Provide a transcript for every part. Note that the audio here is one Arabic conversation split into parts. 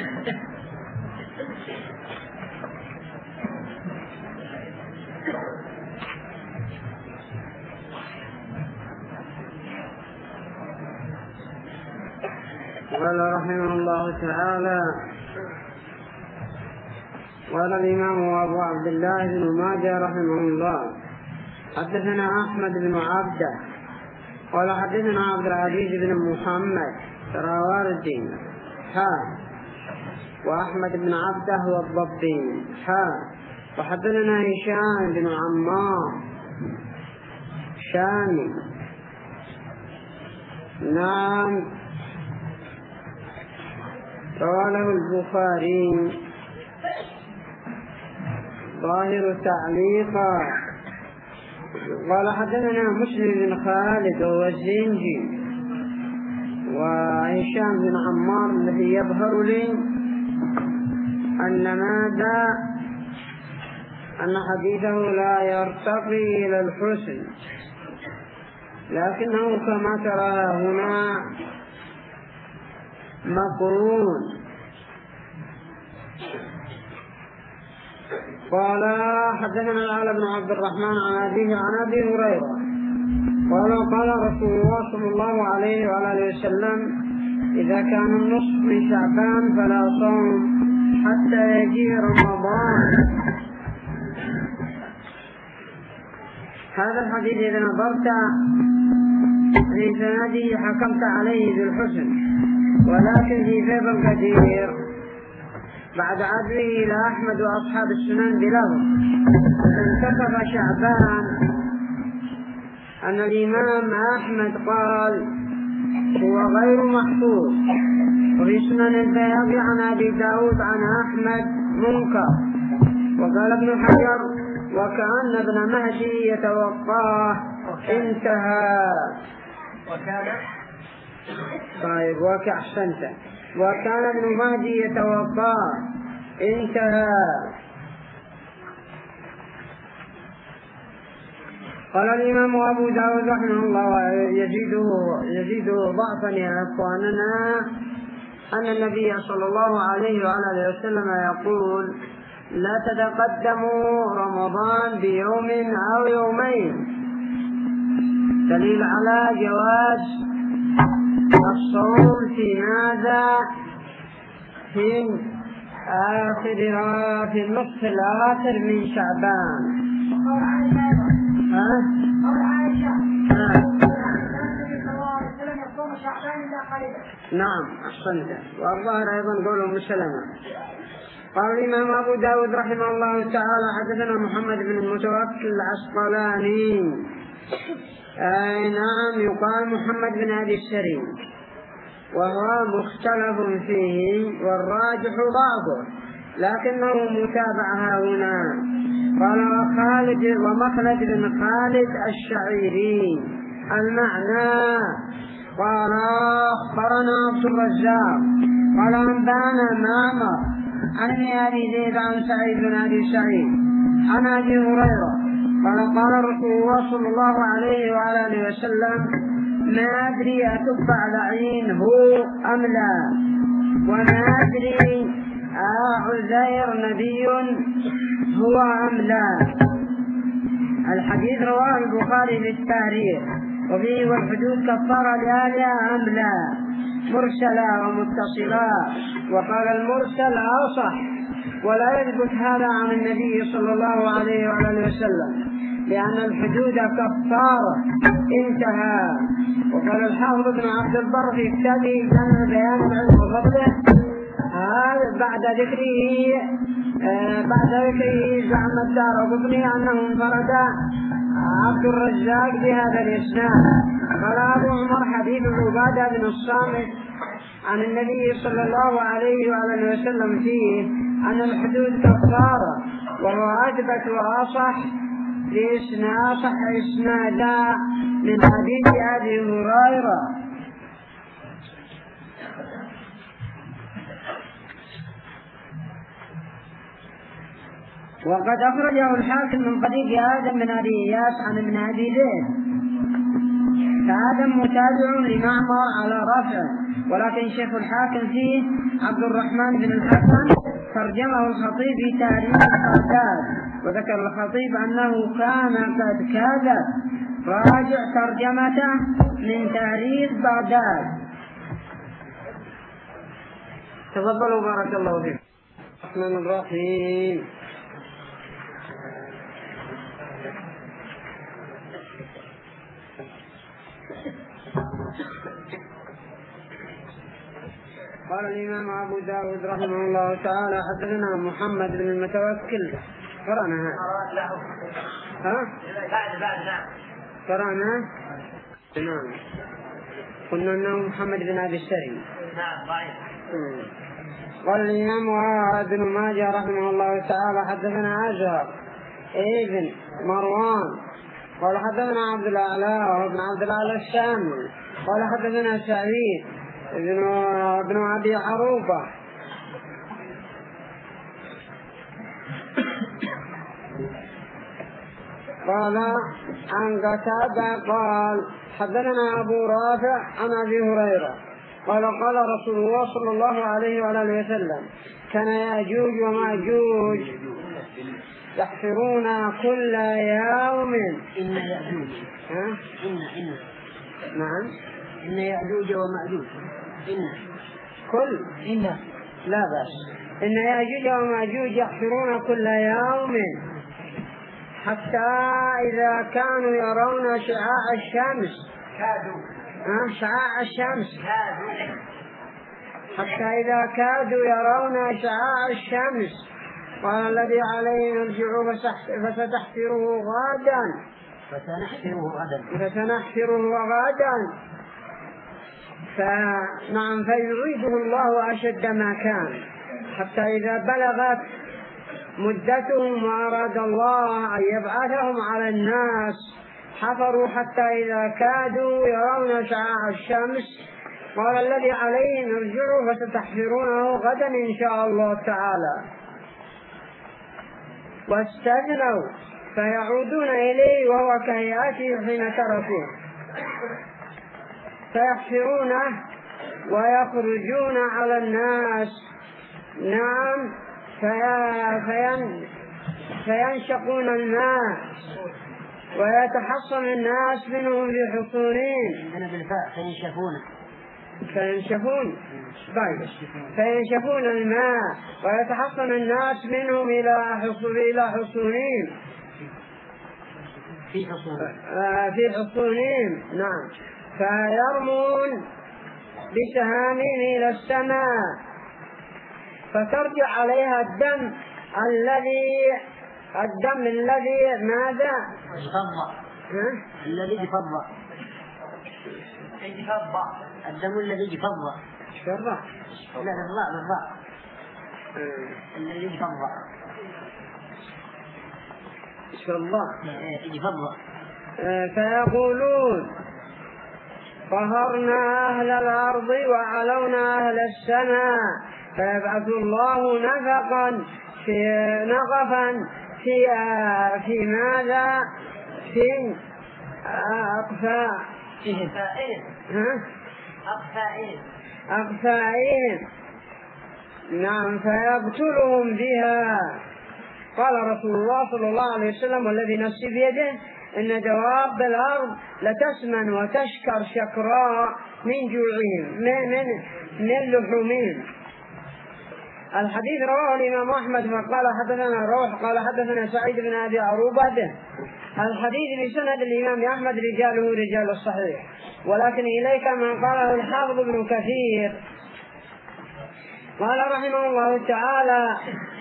قال رحمه الله تعالى: قال الإمام أبو عبد الله بن ماجه رحمه الله: حدثنا أحمد بن عبده قال حدثنا عبد العزيز بن محمد سراوردي وأحمد بن عبده هو الضبي وحدثنا هشام بن عمار شامي نعم قاله البخاري ظاهر تعليقا. قال حدثنا مسلم بن خالد وهو الزنجي وهشام بن عمار الذي يظهر لي أن حديثه لا يرتقي إلى الحسن، لكنه كما ترى هنا مقرون. قال حدثنا الأعلى بن عبد الرحمن عن أبيه عن أبي هريرة قال رسول الله صلى الله عليه وآله وسلم: إذا كان النصف من شعبان فلا صوم حتى يجي رمضان. هذا الحديث إذا نظرت في سنده حكمت عليه بالحسن، ولكن في فيض القدير بعد عدله إلى أحمد وأصحاب السنن بلغ انتخب شعبان أن الإمام أحمد قال هو غير محفوظ، وفي سنن البيهقي عن أبي داود عن أحمد منكر. وقال ابن حجر: وكأن ابن مهدي يتوقاه. انتهى. طيب أحسنت. وكان ابن مهدي يتوقاه. انتهى. قال الإمام أبو داود رحمه الله يزيد ضعفا يا أخواننا أن النبي صلى الله عليه وآله وسلم يقول: لا تتقدموا رمضان بيوم أو يومين، دليل على جواز الصوم في ماذا؟ في النصف الآخر من شعبان. نعم أحسنت. والظاهر أيضا قوله مسلمة. قال الإمام أبو داود رحمه الله تعالى: حدثنا محمد بن المتوكل العسقلاني نعم يقال محمد بن أبي السري، وهو مختلف فيه والراجح ضعفه، لكنه متابع هنا. قال ومخلد بن خالد الشعيري. المعنى: قال أخبرنا عبد الرزاق قال أنبانا معمر عن أبي زيد عن سعيد بن أبي سعيد عن أبي هريرة قال رسول الله صلى الله عليه وآله وسلم: ما أدري أتب على عين هو أم لا، وما أدري عزير نبي هو أم لا. الحديث رواه البخاري في التاريخ وفيه: والحدود كفارة لآلها أم لا، مرسلة ومتصلة. وقال المرسل أصح، ولا يثبت هذا عن النبي صلى الله عليه وآله وسلم، لأن الحدود كفارة. انتهى. وقال الحافظ بن عبد البر في كتابه جامع بيان العلم وفضله بعد ذكره زعم الدارقطني أنه انفرد عبد الرزاق بهذا الإسناد. قال أبو عمر: حديث عبادة بن الصامت عن النبي صلى الله عليه وآله وسلم فيه أن الحدود كفارة، وهو أثبت وأصح إسنادا من حديث أبي هريرة. وقد أخرجه الحاكم من طريق آدم بن أبي إياس عن ابن أبي زيد هذا متابع لمعمر على رفع، ولكن شيخ الحاكم فيه عبد الرحمن بن الحسن ترجمه الخطيب في تاريخ بغداد، وذكر الخطيب أنه كان قد كذب، راجع ترجمته من تاريخ بغداد. تفضلوا بارك الله فيكم. الرحمن الرحيم. قال الإمام أبو داود رحمه الله تعالى حدثنا محمد بن المتوكل. قرأنا ها؟ قرأنا نعم. قلنا أنه محمد بن أبي السري. نعم ضعيف. قال الإمام ابن ماجه رحمه الله تعالى حدثنا أزهر ابن مروان قال حدثنا عبد الأعلى وابن عبد الأعلى الشامي قال حدثنا سعيد ابن أبي عروبة قال عن قتادة قال حدثنا أبو رافع عن أبي هريرة قال قال رسول الله صلى الله عليه وآله وسلم كان يأجوج ومأجوج يحفرون كل يوم. إن يأجوج نعم إن يأجوج ومأجوج لا بأس. إن يأجوج ومأجوج يحفرون كل يوم حتى إذا كانوا يرون شعاع الشمس شعاع الشمس حتى إذا كادوا يرون شعاع الشمس قال الذي عليه نرجع فستحفره غدا فنعم فيعيده الله أشد ما كان حتى إذا بلغت مدتهم وأراد الله أن يبعثهم على الناس حفروا حتى إذا كادوا يرون شعاع الشمس قال الذي عليه نرجع فستحفرونه غدا إن شاء الله تعالى واستثنوا فيعودون إليه وهو كهيئته حين تركوه فيحفرونه ويخرجون على الناس نعم فينشقون الماء ويتحصن الناس منهم في حصونهم فينشفون الماء ويتحصن الناس منهم إلى حصونهم في حصونهم نعم فيرمون بسهامهم إلى السماء فترجع عليها الدم الذي ماذا الذي يفضى الدم الذي يفضى بالضاء الذي يفضى يفضى فيقولون قهرنا أهل الأرض وعلونا أهل السماء فيبعث الله نفقا في ماذا في أقفائهم نعم فيقتلهم بها. قال رسول الله صلى الله عليه وسلم والذي نفسي بيده إن دواب الأرض لتسمن وتشكر شكراء من جوعهم من لحومهم. الحديث رواه الإمام أحمد فقال حدثنا روح قال حدثنا سعيد بن أبي عروبة به. الحديث بسند الإمام أحمد رجاله رجال الصحيح ولكن إليك ما قاله الحافظ ابن كثير قال رحمه الله تعالى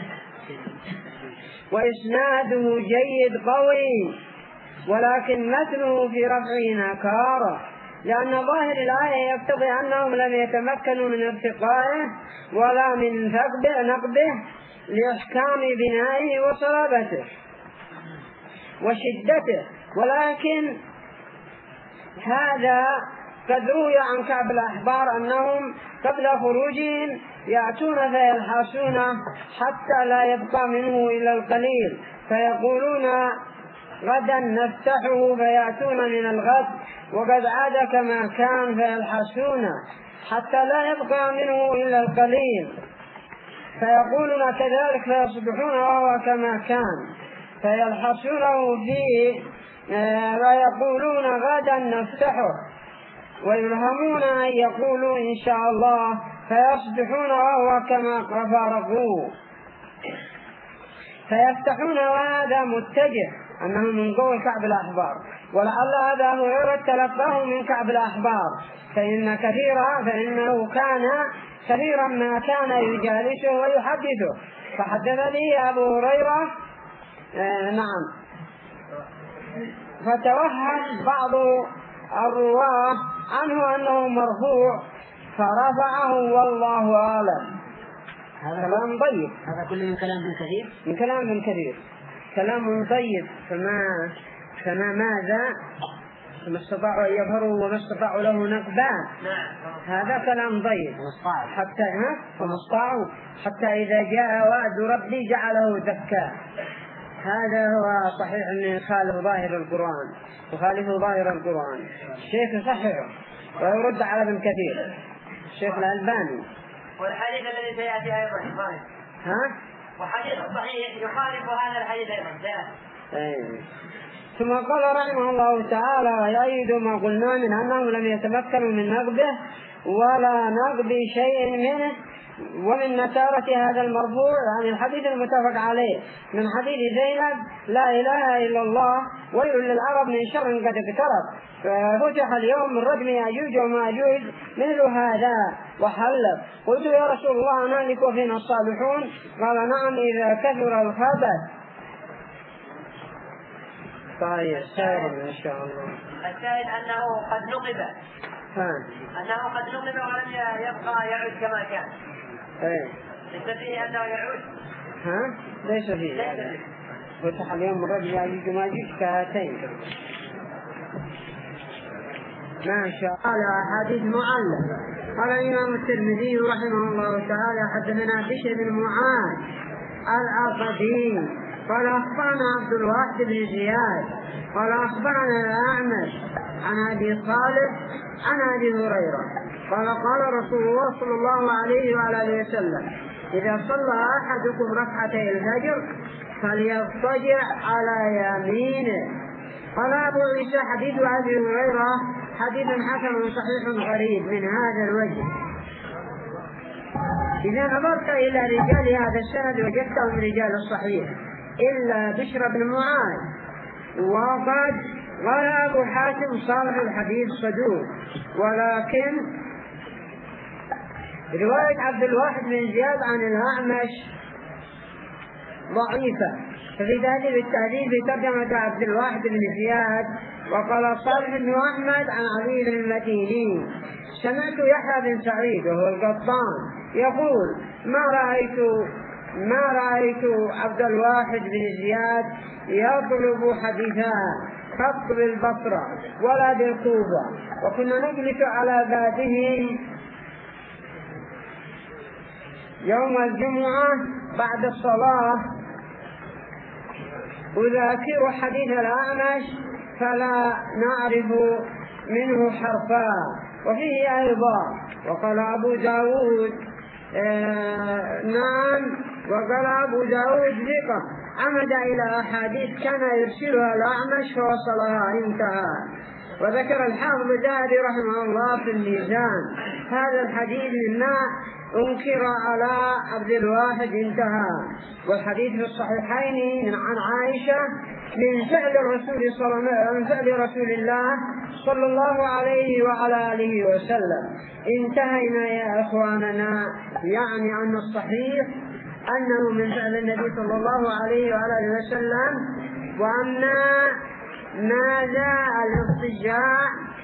وإسناده جيد قوي ولكن متنه في رفعه نكارة لأن ظاهر الآية يقتضي أنهم لم يتمكنوا من ارتقائه ولا من نقبه لإحكام بنائه وصلابته وشدته ولكن هذا قد روي عن كعب الأحبار أنهم قبل خروجهم يأتون فيلحسون حتى لا يبقى منه إلا القليل فيقولون غدا نفتحه فيأتون من الغد وقد عاد كما كان فيلحسون حتى لا يبقى منه إلا القليل فيقولون كذلك فيصبحون وهو كما كان فيلحسونه فيه ويقولون غدا نفتحه ويلهمون أن يقولوا إن شاء الله فيصبحون وهو كما فارقوه فيفتحون وهذا متجه أنه من قول كعب الأحبار ولعل هذا هريرة تلقاه من كعب الأحبار فإنه كان كثيرا ما كان يجالسه ويحدثه فحدث لي أبو هريرة نعم فتوهم بعض الرواة عنه أنه مرفوع فرفعه والله أعلم. هذا كلام طيب. هذا كله من كلام ابن كثير. من كلام ابن كثير كلام طيب فما ماذا ما استطاعوا أن يظهروا وما استطاعوا له نقبان. هذا كلام طيب حتى إذا جاء وعد ربي جعله دكا. هذا هو صحيح أن يخالف ظاهر القرآن الشيخ يصححه ويرد على ابن كثير الشيخ الألباني. والحديث الذي سيأتي أيضا وحديث صحيح يخالف هذا الحديث أيضا. ثم قال رحمه الله تعالى ويؤيد ما قلنا من أنهم لم يتمكنوا من نقده ولا نقد شيء منه ومن نكارة هذا المرفوع عن الحديث المتفق عليه من حديث زينب لا إله إلا الله ويل للعرب من شر قد اقترب ففتح اليوم من رجم يأجوج ومأجوج مثل هذا وحلب. قلت يا رسول الله نهلك وفينا الصالحون؟ قال نعم إذا كثر الخبث. طيب خير إن شاء الله. الشاهد أنه قد نقب ولم يبقى يعود كما كان. ليس فيه أنه يعود. ليس فيه. فتح اليوم الرجل يأجوج ومأجوج كهاتين. ما شاء الله. حديث معلق. قال الإمام الترمذي رحمه الله تعالى حدثنا بشر بن معاذ العقدي قال أخبرنا عبد الواحد بن زياد قال أخبرنا الأعمش عن أبي صالح عن أبي هريرة قال قال رسول الله صلى الله عليه وآله وسلم إذا صلى أحدكم ركعتي الفجر فليضطجع على يمينه. قال أبو عيسى حديث أبي هريرة حديث حسن صحيح غريب من هذا الوجه. إذا نظرت إلى رجال هذا السند وجدتهم رجال الصحيح إلا بشر بن معاذ وقد قال أبو حاتم صالح الحديث صدوق ولكن رواية عبد الواحد بن زياد عن الأعمش ضعيفة ففي ذلك التهذيب ترجمة عبد الواحد بن زياد وقال صالح بن أحمد عن علي بن المديني. سمعت يحيى بن سعيد وهو القطان يقول ما رأيت عبد الواحد بن زياد يطلب حديثا قط بالبصرة ولا بالكوفة وكنا نجلس على بابه يوم الجمعة بعد الصلاة أذاكر حديث الأعمش فلا نعرف منه حرفا. وفيه أيضا وقال أبو داود نعم وقال أبو داود ثقة عمد إلى أحاديث كان يرسلها الأعمش فوصلها انتهى. وذكر الحافظ الذهبي رحمه الله في الميزان هذا الحديث مما أنكر على عبد الواحد انتهى. والحديث في الصحيحين عن عائشة من فعل رسول الله صلى الله عليه وعلى آله وسلم. انتهينا يا إخواننا يعني أن الصحيح أنه من فعل النبي صلى الله عليه وعلى آله وسلم وأن ماذا الاضطجاع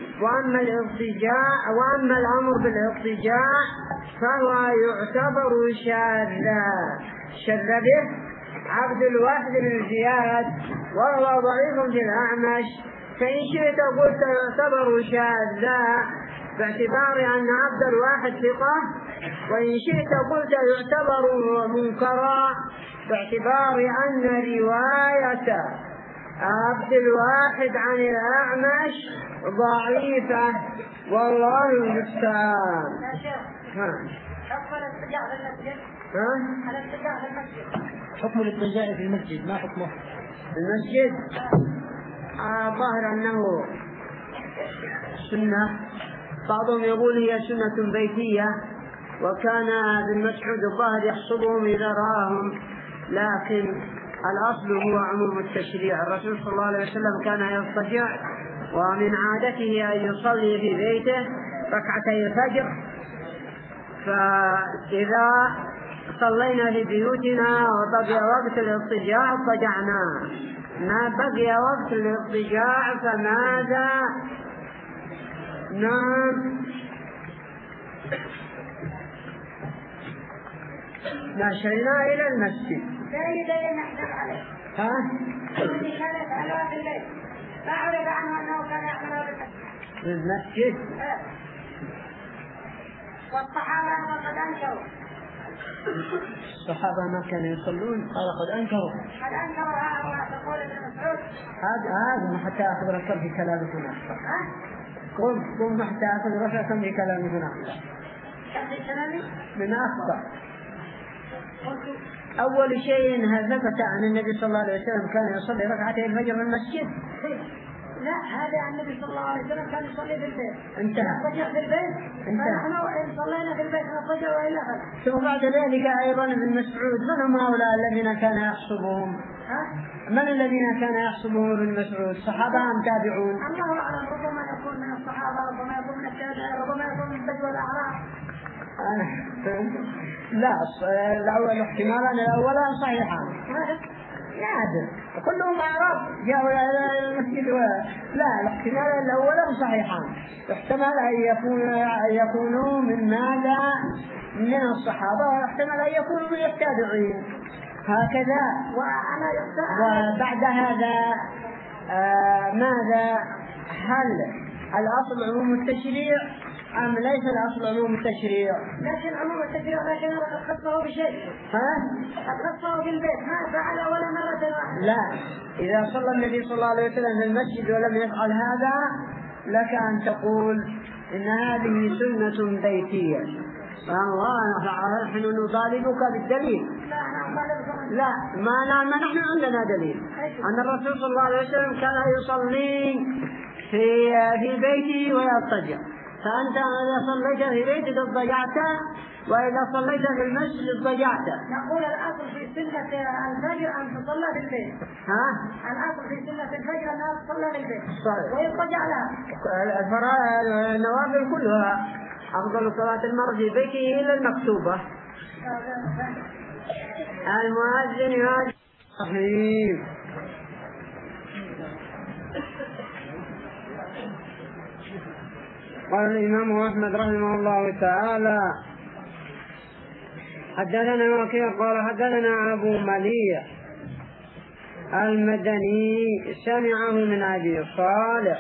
وأما الأمر بالاضطجاع فهو يعتبر شاذا شذ به عبد الواحد بن زياد وهو ضعيف في الأعمش. فإن شئت قلت يعتبر شاذا باعتبار أن عبد الواحد ثقة وإن شئت قلت يعتبر منكرا باعتبار أن رواية عبد الواحد عن الأعمش ضعيفة والله المستعان. حكم الاضطجاع في المسجد. الاضطجاع في المسجد. حكم الاضطجاع في المسجد ما حكمه؟ المسجد ظاهر أنه سنة، بعضهم يقول هي سنة بيتية، وكان ابن مسعود الظاهر يحصبهم إذا رآهم، لكن الأصل هو عموم التشريع. الرسول صلى الله عليه وسلم كان يضطجع، ومن عادته أن يصلي في بيته ركعتي الفجر، فإذا صلينا في بيوتنا وبقي وقت الاضطجاع اضطجعنا، ما بقي وقت الاضطجاع فماذا؟ نعم مشينا إلى المسجد. ها؟ الذي كان يفعلها في البيت ما عرف عنه أنه كان يعملها في المسجد. والصحابة قد أنكروا. الصحابة ما كانوا يصلون، قال قد أنكروا. قد أنكروا هذا تقول ابن مسعود. هذا حتى أخذ ركب في كلامك هنا. قم حتى أخذ ركب في كلامك هنا. من أخطأ. أول شيء ثبت عن النبي صلى الله عليه وسلم كان يصلي ركعتي الفجر في المسجد. لا، هذا عن النبي صلى الله عليه وسلم كان يصلي في البيت. انتهى. يضطجع في البيت. فنحن وإن صلينا في البيت نضطجع وإلا فلا. ثم بعد ذلك أيضا ابن مسعود من هم هؤلاء الذين كان يحسبهم؟ من الذين كان يحسبهم ابن مسعود؟ صحابة أم تابعون؟ الله أعلم، ربما يكون من الصحابة، ربما يكون من التابعين، ربما يكون من البدو والأعراب. لا، الأول احتمالا الأولان صحيحان. نادر كلهم أعراب جاءوا إلى المسجد. لا، الاحتمال الأولان صحيحان، احتمال أن يكونوا من ماذا؟ من الصحابة، واحتمال أن يكونوا من التابعين، هكذا. وبعد هذا ماذا؟ هل الأصل عموم التشريع أم ليس الأصل عموم التشريع؟ لكن عموم التشريع لكن قد خصه بشيء. قد خصه بالبيت، ما فعل ولا مرة واحدة. لا، إذا صلى النبي صلى الله عليه وسلم في المسجد ولم يفعل هذا لك أن تقول إن هذه سنة بيتية. الله نحن نطالبك بالدليل. لا، ما نحن عندنا دليل أن الرسول صلى الله عليه وسلم كان يصلي في بيته ويضطجع، فأنت إذا صليت في بيتك اضطجعت، وإذا صليت في المسجد اضطجعت. نقول الأصل في سنة الفجر أن تصلى في البيت. الأصل في سنة الفجر أنها تصلى في البيت ويضطجع لها. النوافل كلها أفضل صلاة المرء في بيته إلا المكتوبة. المؤذن هذا صحيح. قال الإمام أحمد رحمه الله تعالى حدثنا وكيع قال حدثنا أبو مليح المدني سمعه من أبي صالح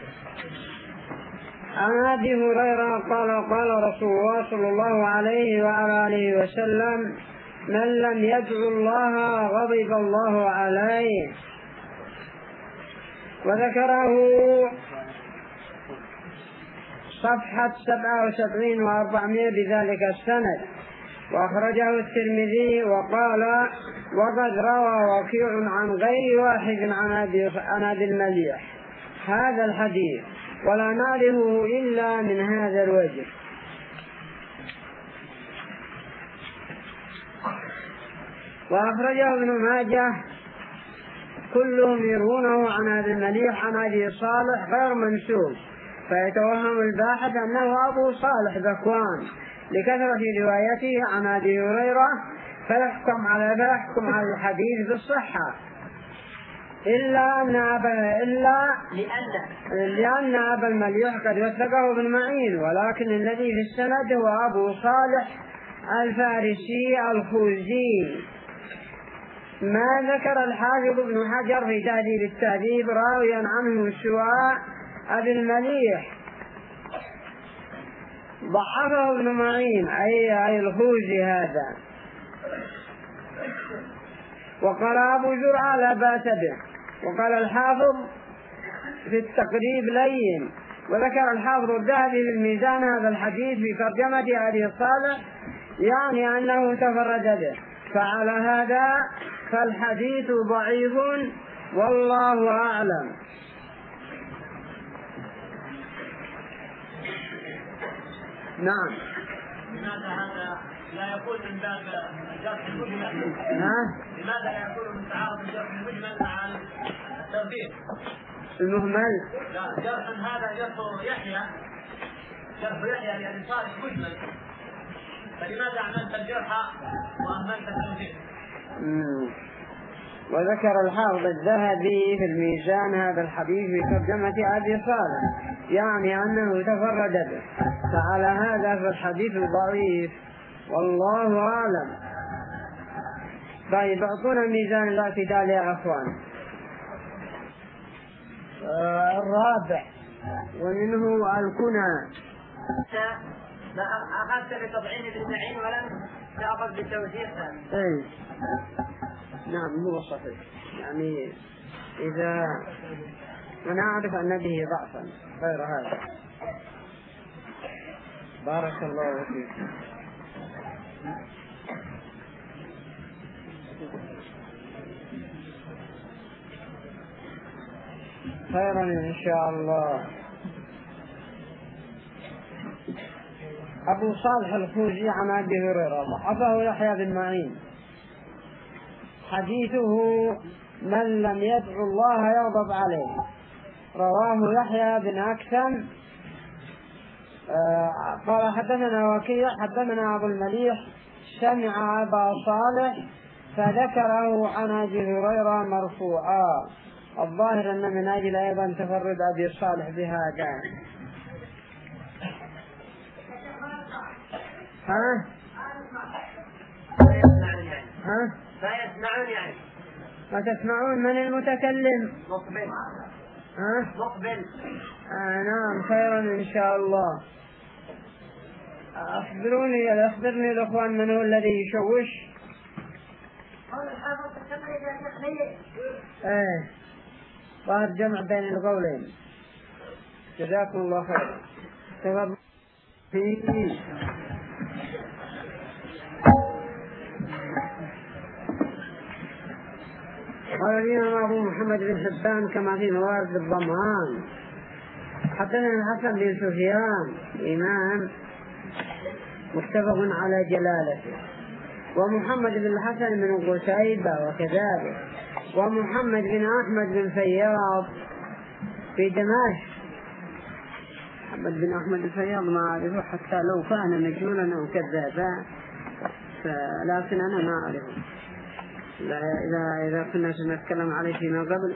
عن أبي هريرة قال قال رسول الله صلى الله عليه وآله وسلم من لم يدعو الله غضب الله عليه. وذكره صفحة 77 و400 بذلك السند، وأخرجه الترمذي وقال وقد روى وكيع عن غير واحد عن أبي المليح هذا الحديث ولا نعرفه إلا من هذا الوجه. وأخرجه ابن ماجه كلهم يروونه عن أبي المليح عن أبي صالح غير منسوب، فيتوهم الباحث أنه أبو صالح ذكوان لكثرة روايته عن أبي هريرة، فيحكم على الحديث بالصحة لأن أبا المليح قد وثقه ابن معين، ولكن الذي في السند هو أبو صالح الفارسي الخوزي. ما ذكر الحافظ ابن حجر في تهذيب التهذيب راويا عنه سواء أبي المليح ضعفه ابن معين أي الخوزي هذا. وقال أبو زرعة لا بأس به، وقال الحافظ في التقريب لين. وذكر الحافظ الذهبي في الميزان هذا الحديث في ترجمة أبي صالح، يعني أنه تفرد به، فعلى هذا فالحديث ضعيف والله أعلم. نعم. لماذا هذا لا يكون من باب الجرح المجمل؟ لماذا لا يكون من تعارض الجرح المجمل مع التوثيق المهمل؟ لا، جرح هذا جرح يحيى يعني صالح مجمل، فلماذا عملت الجرح وأهملت التوثيق؟ وذكر الحافظ الذهبي في الميزان هذا الحديث في ترجمة أبي صالح، يعني أنه تفرد به، فعلى هذا فالحديث ضعيف والله أعلم. طيب اعطونا ميزان الاعتدال يا أخوان. الرابع ومنه الكنى. ما أخذت بتضعيف بالمعين ولم تأخذ بالتوثيق. اي نعم هو صحيح، يعني إذا أنا أعرف أن به ضعفا غير هذا. بارك الله فيك. خيرا إن شاء الله. أبو صالح الخوزي عن أبي هريرة ضعفه يحيى بن معين. حديثه من لم يدعو الله يغضب عليه، رواه يحيى بن أكثم. قال حدثنا وكيع حدثنا أبو المليح سمع أبا صالح فذكره عن أبي هريرة مرفوعا. الظاهر أن من أجل أيضا تفرد أبي صالح بهذا. لا يسمعون يعني. ما تسمعون من المتكلم؟ مقبل. مقبل. نعم خيرا إن شاء الله. أخبرني الأخوان من هو الذي يشوش؟ ظاهر جمع بين القولين. جزاكم الله خير. تفضل. قال الإمام أبو محمد بن حبان كما في موارد الضمان حدثنا الحسن بن سفيان إمام متفق على جلالته، ومحمد بن الحسن بن قتيبة وكذلك، ومحمد بن أحمد بن فياض في دمشق. محمد بن أحمد الفياض ما أعرفه حتى لو كان مجنونا أو كذابا، لكن أنا ما أعرفه. إذا كنا سنتكلم عليه فيما قبل.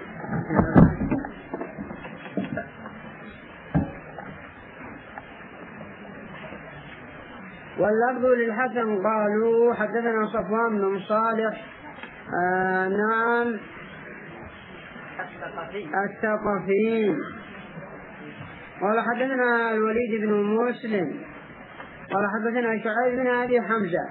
واللفظ للحسن قالوا حدثنا صفوان بن صالح نعم الثقفي قال حدثنا الوليد بن مسلم قال حدثنا شعيب بن أبي حمزة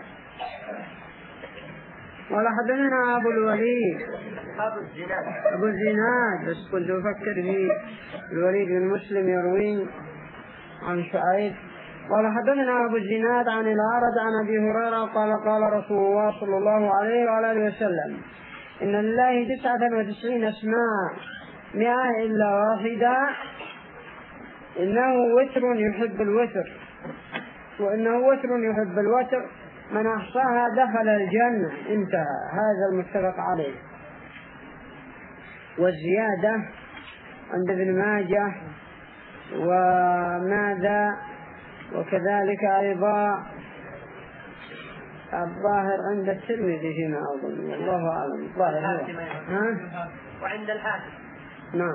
قال حدثنا أبو الوليد أبو الزناد، بس كنت أفكر في الوليد بن مسلم يروي عن شعيب. قال حدثنا أبو الزناد عن الأعرج عن أبي هريرة قال قال رسول الله صلى الله عليه وآله وسلم إن لله 99 اسماء 100 إلا واحدة، إنه وتر يحب الوتر، وإنه وتر يحب الوتر، من أحصاها دخل الجنة. انتهى. هذا المتفق عليه. والزيادة عند ابن ماجه وماذا وكذلك أيضا الظاهر عند الترمذي فيما أظن، والله أعلم. الظاهر وعند الحاكم. نعم.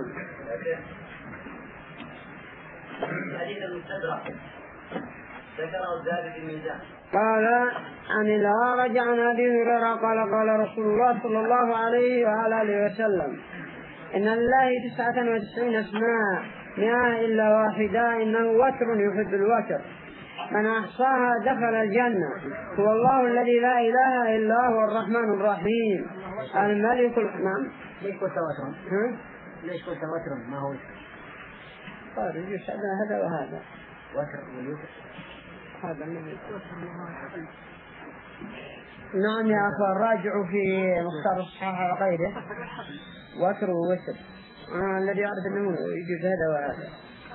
حديث المستدرك ذكره الذهبي في الميزان. قال عن الأعرج عن أبي هريرة قال قال رسول الله صلى الله عليه وآله وسلم إن لله 99 اسماء 100 إلا واحدة، إنه وتر يحب الوتر، من أحصاها دخل الجنة، هو الله الذي لا إله إلا هو الرحمن الرحيم. الملك نعم. ليش قلت وتر؟ ليش قلت وتر ما هو وتر؟ طيب يشهد هذا وهذا وتر والوتر هذا الذي نعم يا أخوان راجعوا في مختار الصحاح وغيره وتر ووتر الذي يعرف أنه يجوز هذا وهذا.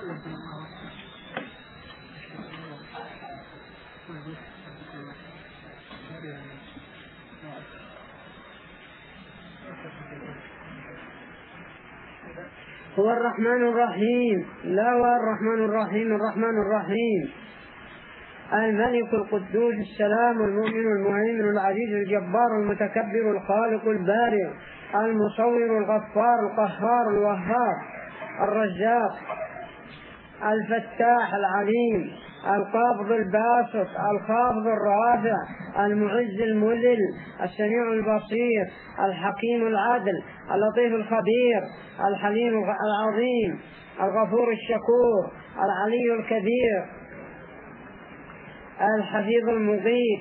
هو الرحمن الرحيم. لا هو الرحمن الرحيم. الرحمن الرحيم الملك القدوس السلام المؤمن المهيمن العزيز الجبار المتكبر الخالق البارئ المصور الغفار القهار الوهاب الرزاق الفتاح العليم القابض الباسط الخافض الرافع المعز المذل السميع البصير الحكيم العدل اللطيف الخبير الحليم العظيم الغفور الشكور العلي الكبير الحفيظ المغيث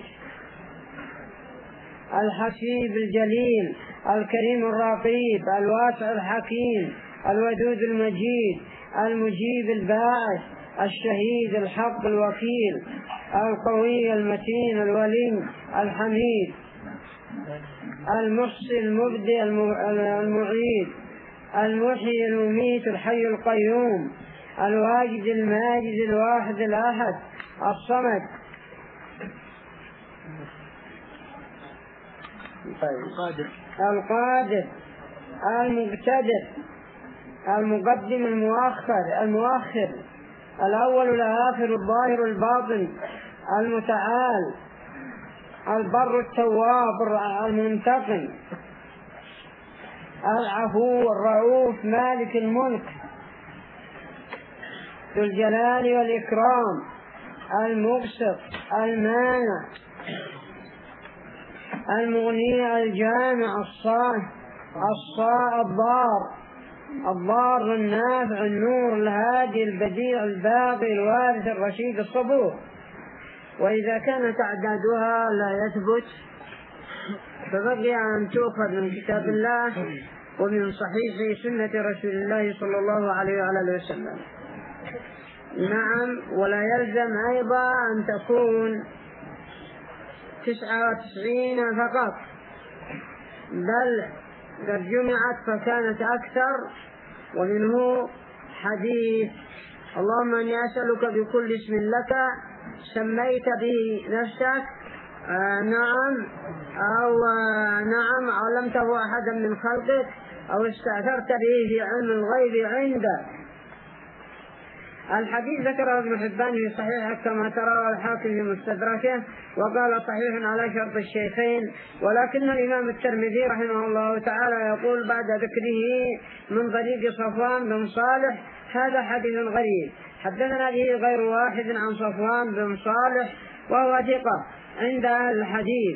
الحسيب الجليل الكريم الرقيب الواسع الحكيم الودود المجيد المجيب الباعث الشهيد الحق الوكيل القوي المتين الولي الحميد المحصي المبدئ المعيد المحيي المميت الحي القيوم الواجد الماجد الواحد الأحد الصمد القادر المقتدر المقدم المؤخر الأول الآخر الظاهر الباطن المتعال البر التواب المنتقم العفو الرؤوف مالك الملك ذو الجلال والإكرام المبسط المانع المغني الجامع الضار النافع النور الهادي البديع الباقي الوارث الرشيد الصبور. وإذا كان تعدادها لا يثبت فبقي أن تؤخذ من كتاب الله ومن صحيح سنة رسول الله صلى الله عليه وعلى وسلم. نعم. ولا يلزم أيضا أن تكون 99 فقط بل قد جمعت فكانت أكثر. ومنه حديث اللهم أني أسألك بكل اسم لك سميت به نفسك نعم أو نعم علمته أحدا من خلقك أو استأثرت به في علم الغيب عندك. الحديث ذكره ابن حبان في صحيحه كما ترى الحاكم في مستدركه وقال صحيح على شرط الشيخين. ولكن الإمام الترمذي رحمه الله تعالى يقول بعد ذكره من طريق صفوان بن صالح هذا حديث غريب حدثنا به غير واحد عن صفوان بن صالح وهو ثقة عند أهل الحديث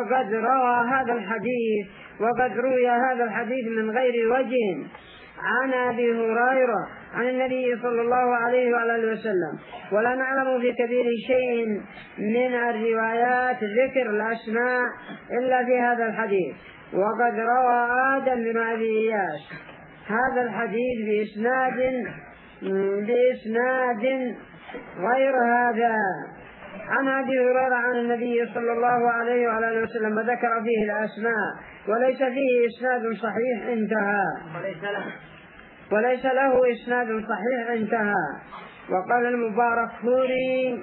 وقد روي هذا الحديث من غير وجه عن أبي هريرة عن النبي صلى الله عليه وآله وسلم. ولا نعلم في كبير شيء من الروايات ذكر الأسماء إلا في هذا الحديث. وقد روى آدم بن أبي إياس هذا الحديث بإسناد غير هذا عن أبي هريرة عن النبي صلى الله عليه وآله وسلم وذكر فيه الأسماء وليس فيه إسناد صحيح انتهى وليس له إسناد صحيح انتهى. وقال المباركفوري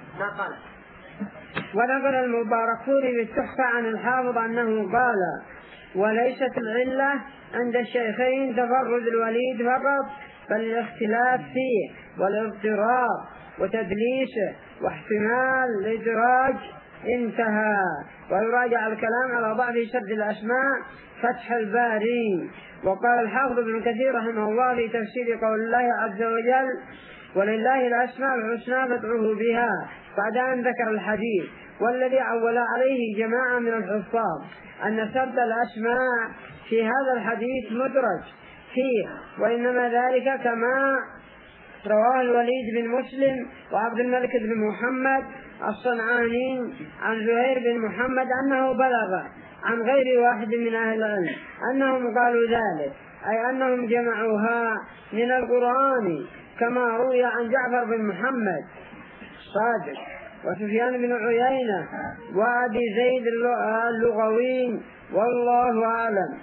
ونقل المباركفوري بالتحفة عن الحافظ أنه قال وليست العلة عند الشيخين تفرد الوليد فقط بل الاختلاف فيه والاضطراب وتدليسه واحتمال الإدراج انتهى. ويراجع الكلام على ضعف شد الأسماء فتح الباري. وقال الحافظ ابن كثير رحمه الله في تفسير قول الله عز وجل ولله الأسماء الحسنى فادعوه بها بعد أن ذكر الحديث. والذي عول عليه جماعة من الحفاظ أن سرد الأسماء في هذا الحديث مدرج فيه وإنما ذلك كما رواه الوليد بن مسلم وعبد الملك بن محمد الصنعاني عن زهير بن محمد أنه بلغ عن غير واحد من أهل العلم أنهم قالوا ذلك، أي أنهم جمعوها من القرآن كما روي عن جعفر بن محمد صادق وسفيان بن عيينة وأبي زيد اللغوي، والله أعلم.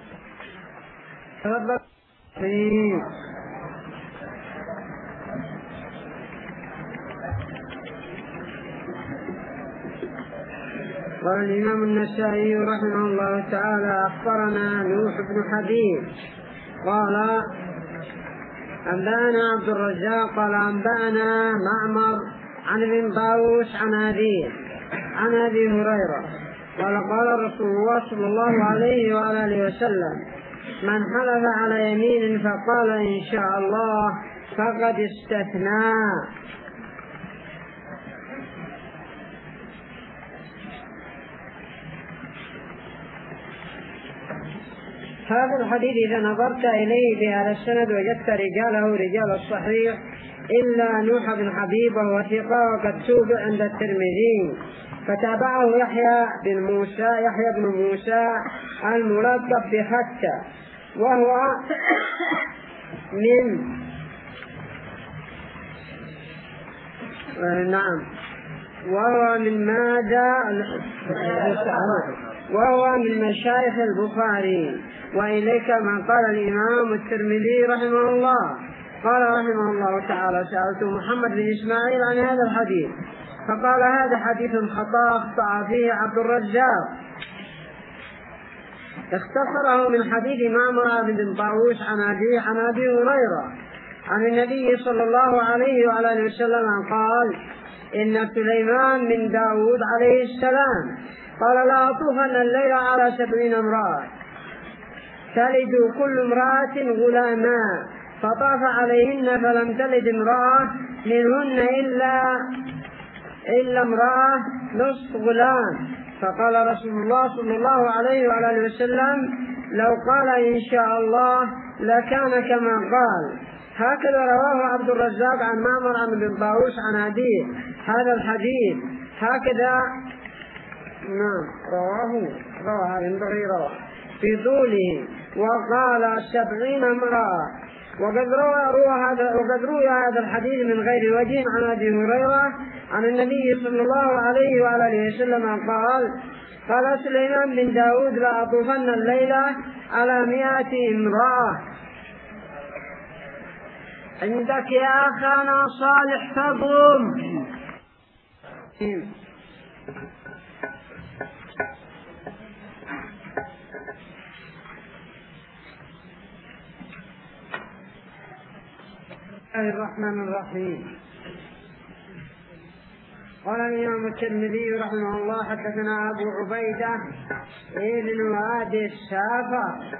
قال الإمام النسائي رحمه الله تعالى: أخبرنا نوح بن حبيب قال أنبأنا عبد الرزاق قال أنبأنا معمر عن ابن طاووس عن أبي هريرة قال قال رسول الله صلى الله عليه وآله وسلم: من حلف على يمين فقال إن شاء الله فقد استثنى. هذا الحديث إذا نظرت إليه بهذا السند وجدت رجاله رجال الصحيح إلا نوح بن حبيب وهو ثقة وقد توبع عند الترمذي، فتابعه يحيى بن موسى الملقب بحتى وهو من مشايخ البخاري. وإليك ما قال الإمام الترمذي رحمه الله، قال رحمه الله تعالى: سألت محمد بن إسماعيل عن هذا الحديث فقال: هذا حديث خطأ فيه عبد الرزاق، اختصره من حديث معمر بن طاووس عن أبي هريرة عن النبي صلى الله عليه وآله وسلم قال: إن سليمان من داود عليه السلام قال: لا أطوفن الليل على 70 امرأة تلد كل امرأة غلاما، فطاف عليهن فلم تلد امرأة منهن إلا امرأة نصف غلام. فقال رسول الله صلى الله عليه وآله وسلم: لو قال إن شاء الله لكان كما قال. هكذا رواه عبد الرزاق عن معمر عن ابن طاووس عن أبيه هذا الحديث هكذا. رواه ينبغي في طوله وقال 70 امرأة. وقد روى هذا الحديث من غير وجه عن أبي هريرة عن النبي صلى الله عليه وآله وسلم قال سليمان بن داود: لا أطوفن الليلة على 100 امرأة. عندك يا أخانا صالح فضل. الرحمن الرحيم. قال الإمام الترمذي رحمه الله: حدثنا أبو عبيدة ابن وادي السافر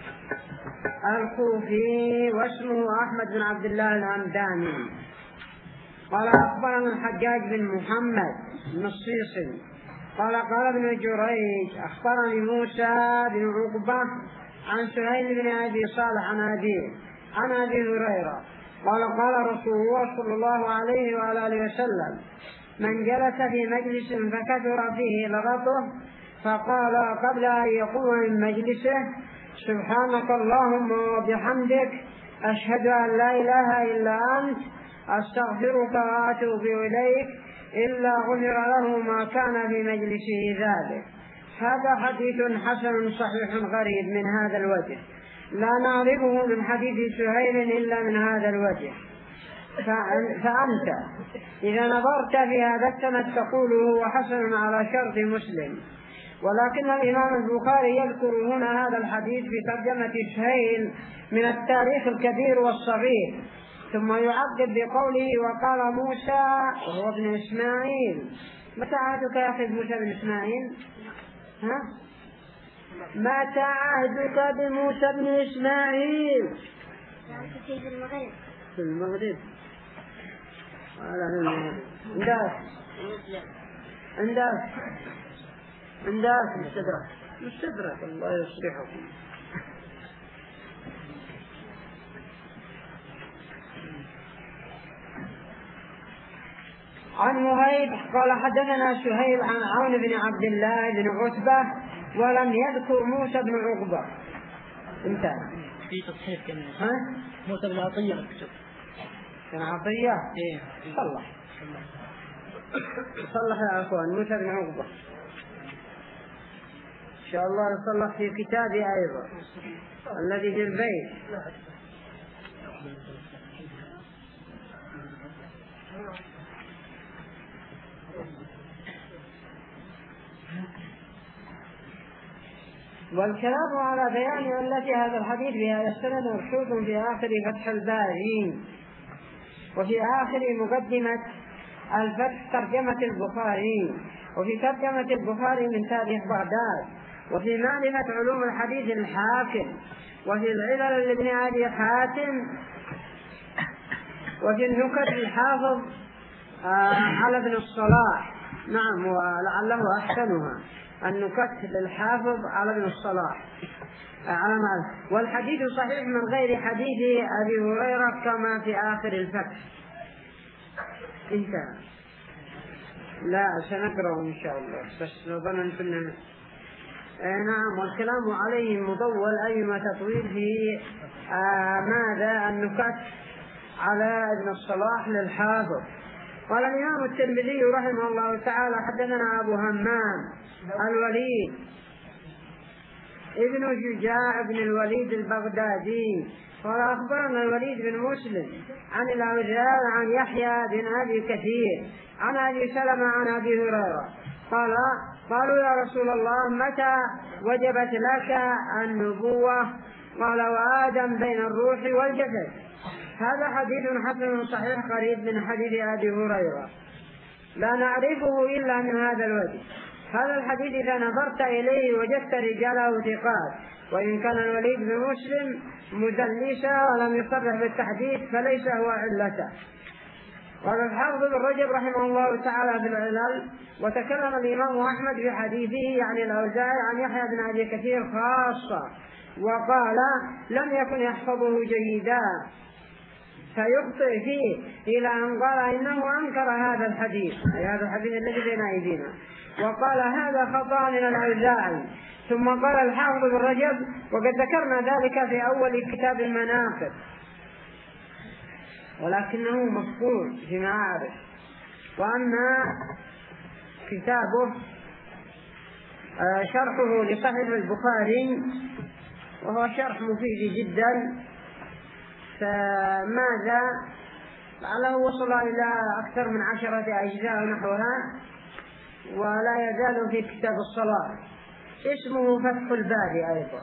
الكوفي واسمه أحمد بن عبد الله الهمداني قال أخبرنا الحجاج بن محمد النصيصي قال ابن جريج أخبرني موسى بن عقبة عن سهيل بن أبي صالح عن أبي هريرة قال رسول الله صلى الله عليه وآله وسلم: من جلس في مجلس فكثر فيه لغطه فقال قبل أن يقوم من مجلسه: سبحانك اللهم وبحمدك أشهد أن لا إله إلا أنت أستغفرك وأتوب إليك، إلا غفر له ما كان في مجلسه ذلك. هذا حديث حسن صحيح غريب من هذا الوجه، لا نعرفه من حديث سهيل إلا من هذا الوجه. فأنت إذا نظرت في هذا السند تقول هو حسن على شرط مسلم، ولكن الإمام البخاري يذكر هنا هذا الحديث في ترجمة سهيل من التاريخ الكبير والصغير، ثم يعقب بقوله: وقال موسى وهو ابن إسماعيل. متى عهدك يا أخي موسى بن إسماعيل؟ متى عهدك بموسى بن إسماعيل؟ في المغرب. عندك مستدرك الله يصلحكم. عن وهيب قال حدثنا سهيل عن عون بن عبد الله بن عتبة ولم يذكر موسى بن عقبة. انتهى. في تصحيح كمان. ها؟ موسى بن عطية مكتوب. بن عطية؟ ايه. صلح يا أخوان. موسى بن عقبة إن شاء الله يصلح في كتابي أيضا الذي في البيت. والكلام على بيان علة هذا الحديث بهذا السند مبسوط في آخر فتح الباري وفي آخر مقدمة الفتح ترجمة البخاري، وفي ترجمة البخاري من تاريخ بغداد، وفي معرفة علوم الحديث الحاكم، وفي العلل لابن أبي حاتم، وفي النكت الحافظ على ابن الصلاح. نعم، ولعله أحسنها النكت للحافظ على ابن الصلاح والحديث صحيح من غير حديث أبي هريرة كما في آخر الفتح. انتهى. لا سنقرأ إن شاء الله بس لو ظننتم. نعم، والكلام عليه مطول أيما تطويل في ماذا النكت على ابن الصلاح للحافظ. قال الإمام الترمذي رحمه الله تعالى حدثنا أبو همام الوليد ابن شجاع بن الوليد البغدادي قال أخبرنا الوليد بن مسلم عن الأوزاعي عن يحيى بن أبي كثير عن أبي سلمة عن أبي هريرة قالوا يا رسول الله متى وجبت لك النبوة؟ قال وآدم بين الروح والجسد. هذا حديث حسن صحيح قريب من حديث أبي هريرة لا نعرفه إلا من هذا الوجه. هذا الحديث إذا نظرت إليه وجدت رجاله ثقات، وإن كان الوليد بن مسلم مدلسا ولم يصرح بالتحديث فليس هو علته. قال الحافظ بن رجب رحمه الله تعالى في العلل وتكلم الإمام أحمد في حديثه يعني الأوزاعي عن يحيى بن أبي كثير خاصة، وقال لم يكن يحفظه جيدا فيخطئ فيه إلى أن قال إنه أنكر هذا الحديث، أي هذا الحديث الذي بين أيدينا، وقال هذا خطأ من الأوزاعي. ثم قال الحافظ بن رجب وقد ذكرنا ذلك في أول كتاب المناقب ولكنه مفقود في معارف. وأما كتابه شرحه لصحيح البخاري وهو شرح مفيد جدا، فماذا لعله وصل إلى أكثر من 10 أجزاء نحوها، ولا يزال في كتاب الصلاة اسمه فتح الباري أيضا.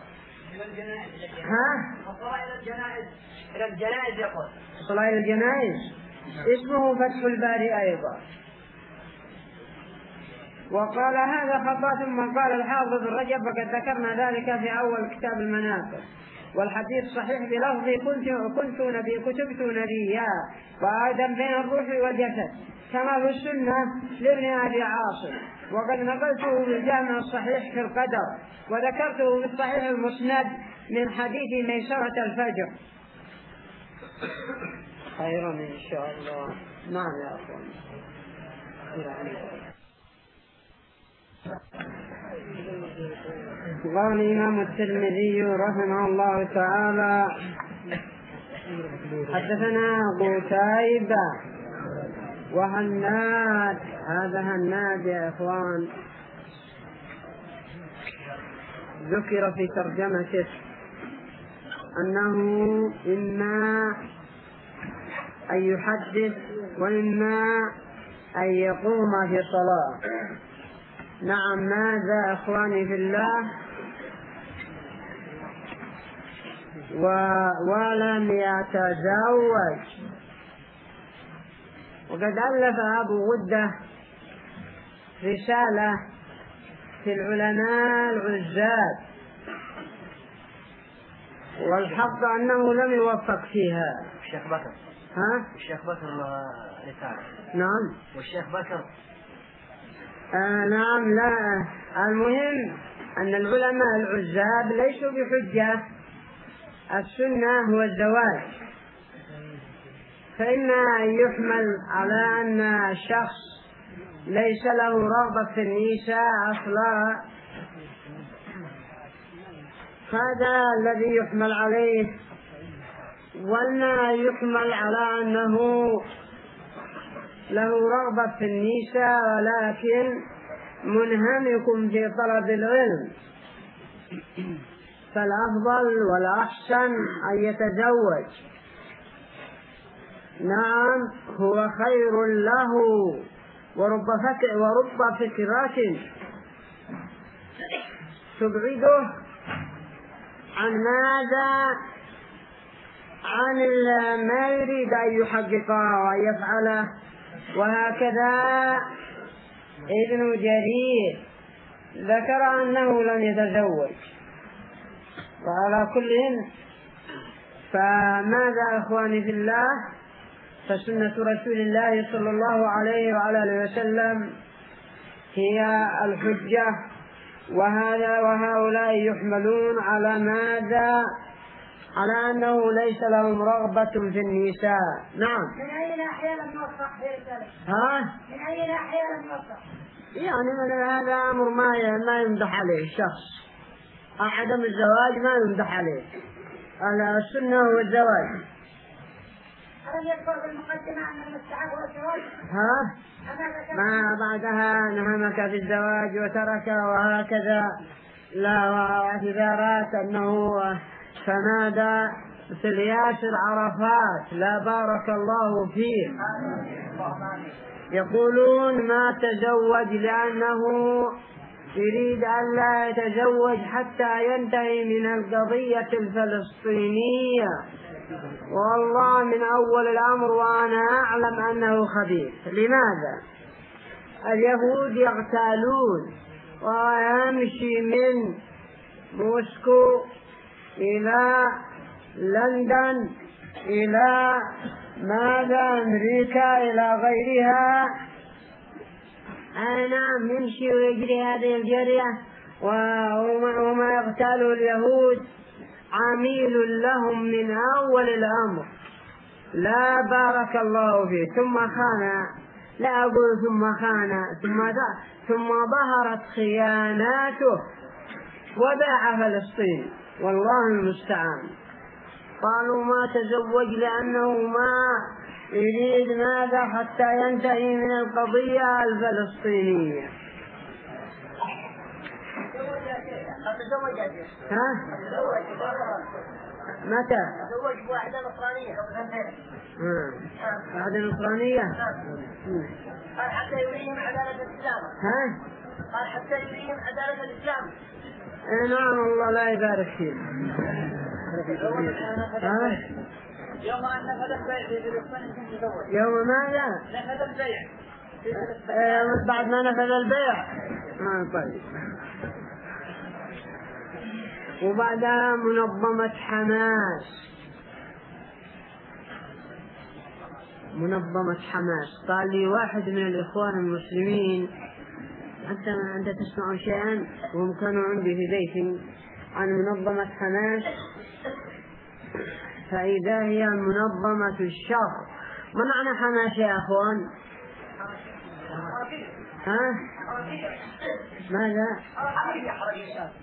إلى الجنائز يقول الصلاة إلى الجنائز اسمه فتح الباري أيضا. وقال هذا خطأ. ثم قال الحافظ بن رجب وقد ذكرنا ذلك في أول كتاب المناقب. والحديث صحيح بلفظ كتبت نبيا وآدم بين الروح والجسد كما في السنة لابن أبي عاصم، وقد نقلته بالجامع الصحيح في القدر، وذكرته في الصحيح المسند من حديث ميسرة الفجر. خيرا إن شاء الله. نعم يا أخوان. قال الإمام الترمذي رحمه الله تعالى حدثنا قتيبة وهناد. هذا هناد يا إخوان ذكر في ترجمته أنه إما أن يحدث وإما أن يقوم في صلاة. نعم، ماذا أخواني في الله؟ ولم يتزوج. وقد ألف أبو غدة رسالة في العلماء العزاب، والحق أنه لم يوفق فيها. الشيخ بكر. ها؟ الشيخ بكر رسالة. نعم. والشيخ بكر. نعم. لا، المهم أن العلماء العزاب ليسوا بحجة. السنة هو الزواج، فإما أن يحمل على أن الشخص ليس له رغبة في النساء أصلا هذا الذي يحمل عليه، ولا يحمل على أنه له رغبة في النساء ولكن منهمك في طلب العلم، فالأفضل والأحسن أن يتزوج. نعم هو خير له، ورب فكرة تبعده عن ماذا؟ عن ما يريد أن يحققه وأن يفعله. وهكذا ابن جرير ذكر أنه لم يتزوج. وعلى كل، فماذا أخواني في الله؟ فسنة رسول الله صلى الله عليه وعلى آله وسلم هي الحجة، وهؤلاء يحملون على ماذا؟ على أنه ليس لهم رغبة في النساء. نعم. من أي ناحية لم نوفق في ذلك؟ ها؟ من أي ناحية لم نوفق؟ يعني من هذا أمر ما يمدح عليه الشخص. عدم الزواج ما يمدح عليه، السنة هو الزواج. ألم يذكر في المقدمة أن المستحب هو الزواج؟ ها؟ ما بعدها نهمك في الزواج وترك وهكذا، لا واعتذارات أنه فنادى في الياسر عرفات لا بارك الله فيه. يقولون ما تزوج لأنه يريد أن لا يتزوج حتى ينتهي من القضية الفلسطينية، والله من أول الأمر وأنا أعلم أنه خبيث. لماذا؟ اليهود يغتالون ويمشي من موسكو إلى لندن إلى ماذا أمريكا إلى غيرها. نعم يمشي ويجري هذه الجرية، وما يغتال اليهود عميل لهم من أول الأمر لا بارك الله فيه. ثم خان، لا أقول ثم خان، ثم ظهرت خياناته وباع فلسطين، والله المستعان. قالوا ما تزوج لأنه ما يريد ماذا؟ حتى ينتهي من القضية الفلسطينية. ها؟ متى؟ تزوج بواحدة نصرانية. واحدة نصرانية؟ قال حتى يريهم عدالة الإسلام. ها؟ قال حتى يريهم عدالة الإسلام. نعم الله لا يبارك فيه. يوم أن نفذ البيع في فلسطين تزوج. يوم ماذا؟ نفذ البيع. بعد ما نفذ البيع. طيب. وبعدها منظمة حماس قال لي واحد من الإخوان المسلمين، أنت تسمع شيئا؟ وهم كانوا عندي في بيتي عن منظمة حماس، فإذا هي منظمة الشر. ما معنى حماس يا أخوان؟ ها؟ ماذا؟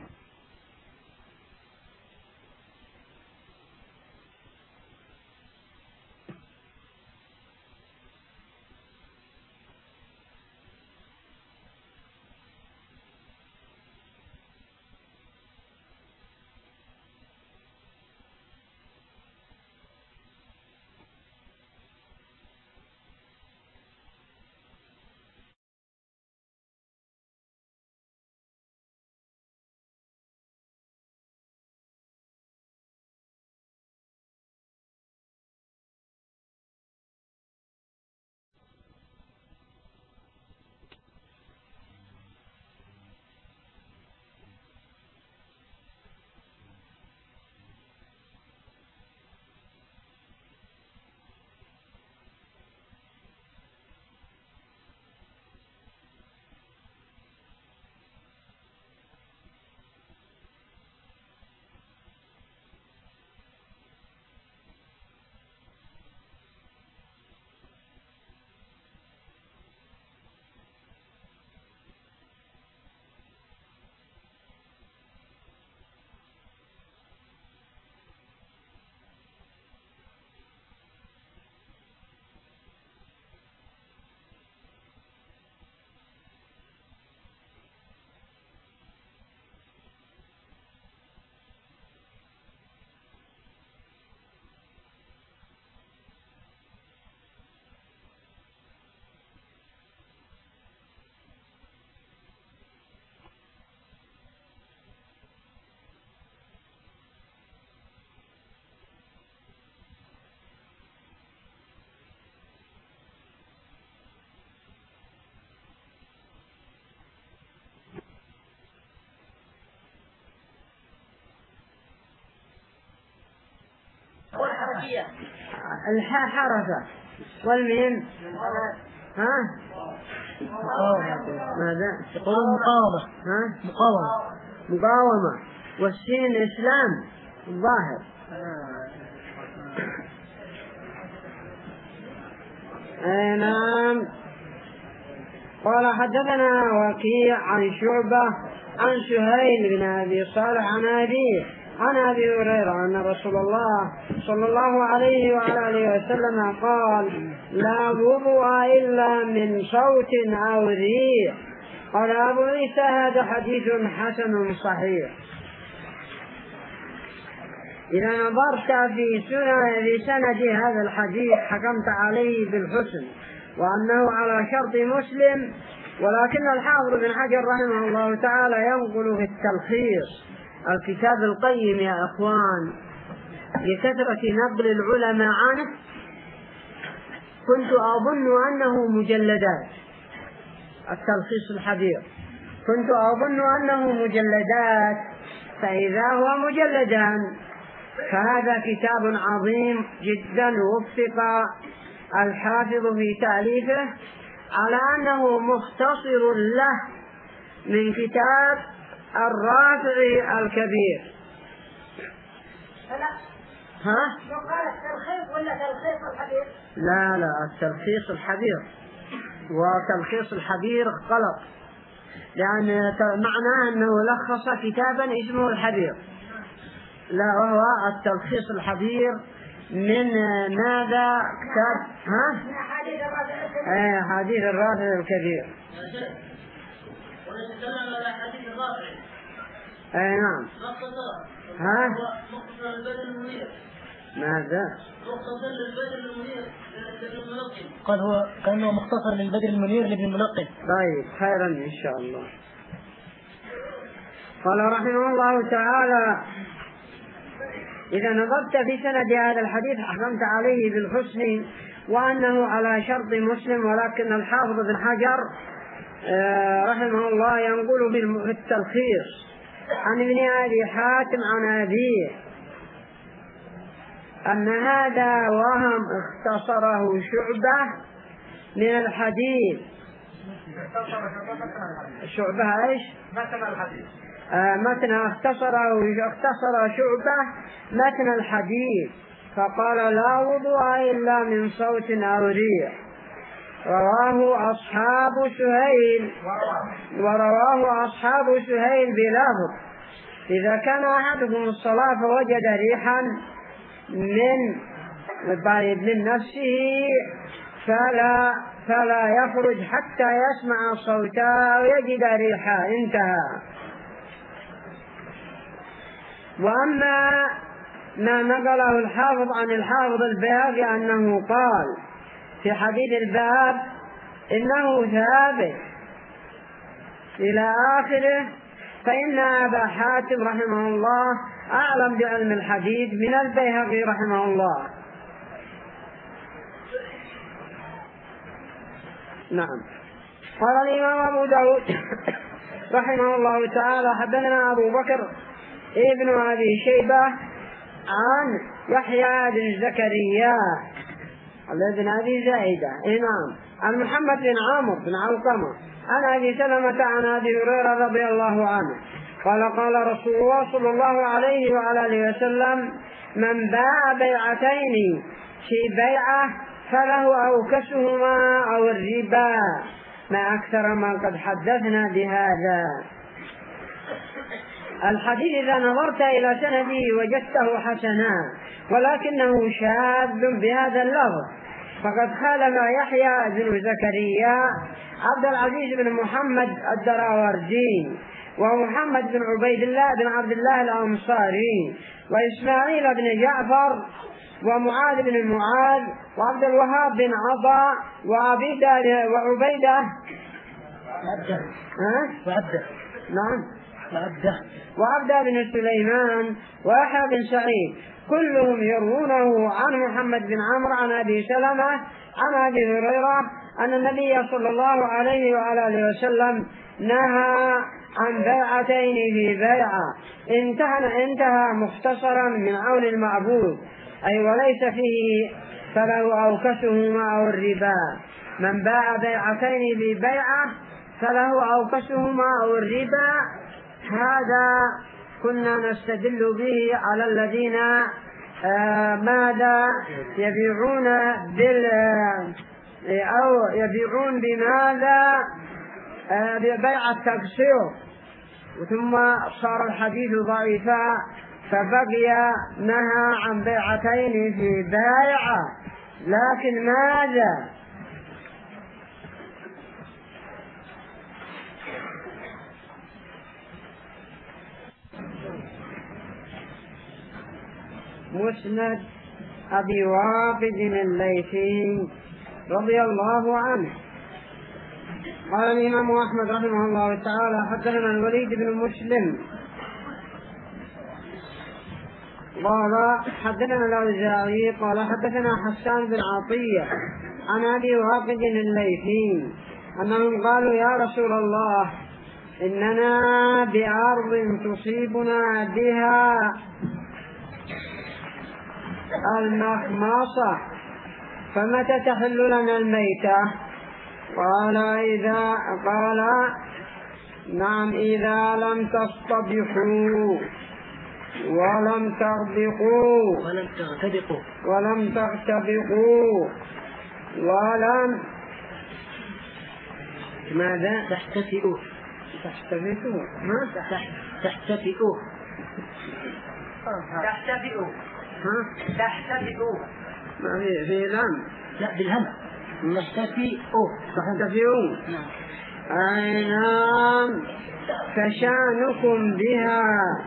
الحاء حركة والميم ها ماذا يقولون مقاومة والسين إسلام الظاهر. نعم. قال حدثنا وكيع عن شعبة عن سهيل بن أبي صالح عن أبي هريرة أن رسول الله صلى الله عليه وعلى آله وسلم قال لا وضوء إلا من صوت أو ريح. قال أبو عيسى هذا حديث حسن صحيح. إذا نظرت في سند هذا الحديث حكمت عليه بالحسن وأنه على شرط مسلم، ولكن الحافظ بن حجر رحمه الله تعالى ينقل في التلخيص الكتاب القيم يا أخوان لكثرة نقل العلماء عنه كنت أظن أنه مجلدات. التلخيص الحبير كنت أظن أنه مجلدات، فإذا هو مجلدان فهذا كتاب عظيم جدا وفق الحافظ في تأليفه على أنه مختصر له من كتاب الرافع الكبير. ها؟ يقال التلخيص ولا تلخيص الحبير؟ لا التلخيص الحبير، وتلخيص الحبير غلط، لأن معناه أنه لخص كتابا اسمه الحبير. لا، وهو التلخيص الحبير من ماذا كتاب؟ ها؟ من حديث الرافع. حديث الرافع الكبير. ونتكلم على حديث الرافع. نعم. ها؟ مختصر البدر المنير. ماذا؟ مختصر للبدر المنير لابن الملقن. قال هو كأنه مختصر للبدر المنير لابن الملقن. طيب خيرا إن شاء الله. قال رحمه الله تعالى إذا نظرت في سند هذا الحديث حكمت عليه بالحسن وأنه على شرط مسلم، ولكن الحافظ بن حجر رحمه الله ينقل في التلخيص عن ابن أبي حاتم عن أبيه أن هذا وهم اختصره شعبة من الحديث. شعبة ايش؟ متن الحديث. متن اختصر شعبة متن الحديث فقال لا وضوء إلا من صوت أو ريح. ورواه أصحاب سهيل بلفظ إذا كان أحدكم الصلاة فوجد ريحا من نفسه فلا يخرج حتى يسمع صوتا أو يجد ريحا. انتهى. وأما ما نقله الحافظ عن الحافظ البيهقي أنه قال في حديث الباب إنه ثابت إلى آخره، فإن أبا حاتم رحمه الله أعلم بعلم الحديث من البيهقي رحمه الله. نعم. قال الإمام أبو داود رحمه الله تعالى حدثنا أبو بكر ابن أبي شيبة عن يحيى بن زكريا ابن أبي زائدة نعم عن محمد بن عامر بن علقمة عن أبي سلمة عن أبي هريرة رضي الله عنه قال قال رسول الله صلى الله عليه وعلى آله وسلم من باع بيعتين في بيعة فله أوكسهما أو الربا ما أكثر ما قد حدثنا بهذا. الحديث إذا نظرت إلى سنده وجدته حسنا، ولكنه شاذ بهذا اللفظ، فقد خالف يحيى بن زكريا عبد العزيز بن محمد الدراوردي ومحمد بن عبيد الله بن عبد الله الأنصاري وإسماعيل بن جعفر ومعاذ بن معاذ وعبد الوهاب بن عطاء وعبيدة وعبد بن سليمان ويحيى بن سعيد كلهم يروونه عن محمد بن عمرو عن أبي سلمة عن أبي هريرة أن النبي صلى الله عليه وعلى آله وسلم نهى عن بيعتين في بيعة. انتهى مختصرا من عون المعبود أي وليس فيه فله أوكسهما أو الربا. من باع بيعتين ببيعة فله أوكسهما أو الربا. هذا كنا نستدل به على الذين ماذا يبيعون أو يبيعون بماذا ببيع التقسيط، ثم صار الحديث ضعيفا فبقي نهى عن بيعتين في بيعة. لكن ماذا مسند أبي واقد الليثي رضي الله عنه قال الإمام أحمد رحمه الله تعالى حدثنا الوليد بن مسلم قال حدثنا الأوزاعي قال حدثنا حسان بن عطية عن أبي واقد الليثي أنهم قالوا يا رسول الله إننا بأرض تصيبنا بها المخماصة فمتى تحل لنا الميتة؟ قال نعم إذا لم تصطبحوا ولم تغبقوا ولم تغتبقوا ولم ماذا تحتفئوا ما في لم لا بالهم تحتفئوا أي نعم فشانكم بها.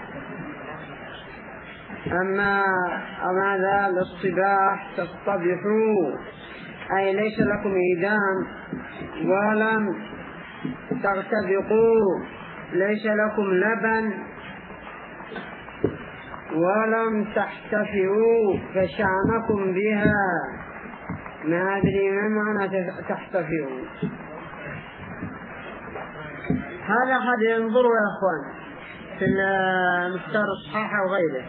أما ماذا الاصطباح تصطبحوا أي ليس لكم إيدام، ولم تغتبقوا ليس لكم لبن، ولم تحتفئوا فشانكم بها. ما أدري ما معنى تحتفئوا. هذا حد ينظروا يا أخوان في المختار الصحيح وغيره.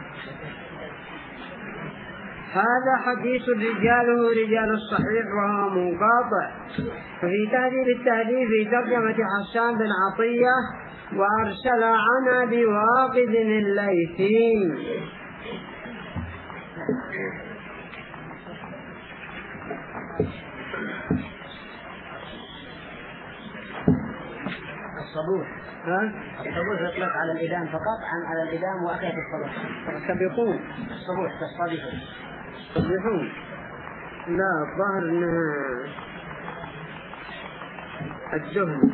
هذا حديث رجاله رجال الصحيح وهو منقطع. ففي تهذيب التهذيب في ترجمة حسان بن عطية وأرسل عن أبي واقد الليثي. الصبوح يطلق على الإدام فقط على الإدام وأكلة الصبوح. تسبقون الصبوح تصبحون. لا الظاهر انها الدهن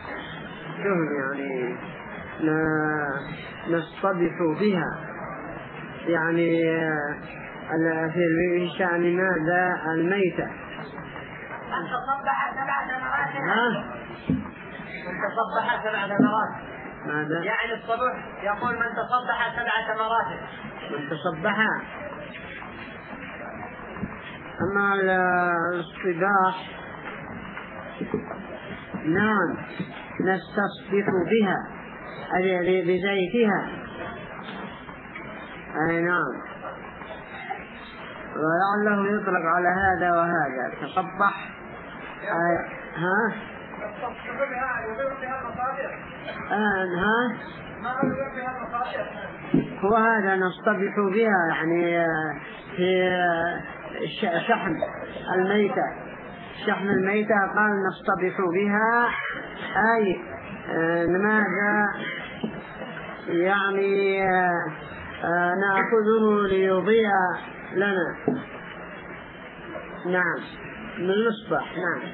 يعني نصطبح بها يعني في شأن ماذا الميتة. من تصبح 7 ثمرات من تصبح 7 ثمرات ماذا يعني الصبح يقول من تصبح 7 ثمرات من تصبح. أما الصباح نعم نستصبح بها أي بزيتها. أي نعم ولعله يطلق على هذا وهذا. تصبح ها هو هذا نصطبح بها يعني في شحم الميتة قال نصطبح بها أي لماذا يعني نأخذه ليضيء لنا. نعم من المصباح. نعم.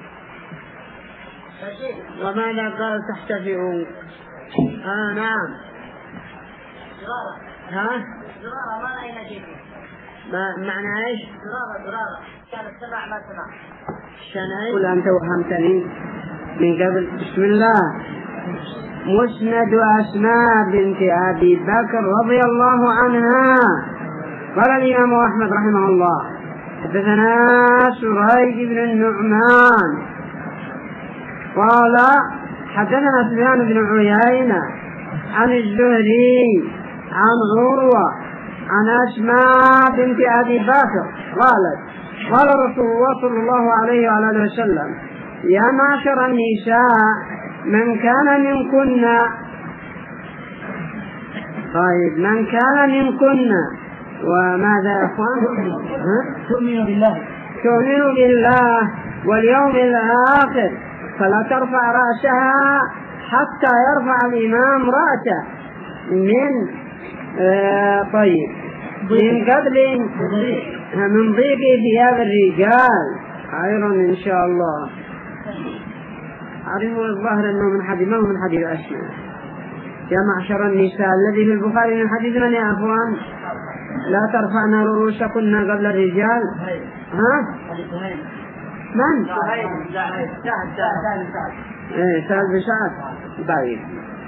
وماذا قال تحتفئوا؟ نعم. زرارة ما أين شيء. معنى ايش؟ زرارة كانت سمع ما سمع. شنو؟ قل أنت وهمتني من قبل. بسم الله. مسند أسماء بنت أبي بكر رضي الله عنها. قال الإمام أحمد رحمه الله حدثنا سريج بن النعمان قال حدثنا سفيان بن عيينة عن الزهري عن عروة عن أسماء بنت أبي بكر قالت قال رسول الله صلى الله عليه وعلى آله وسلم يا معشر النساء من كان منكن طيب من كان منكن وماذا يا أخوان تؤمن بالله واليوم الآخر فلا ترفع رأسها حتى يرفع الإمام رأسه طيب من قبل من ضيق ثياب الرجال خيرا إن شاء الله. عرفوا الظاهر أنه من حديث ما هو من حديث أسماء يا معشر النساء الذي في البخاري من حديث من يا أخوان لا ترفعنا رؤوسكن قبل الرجال من؟ سعد بن سعد. طيب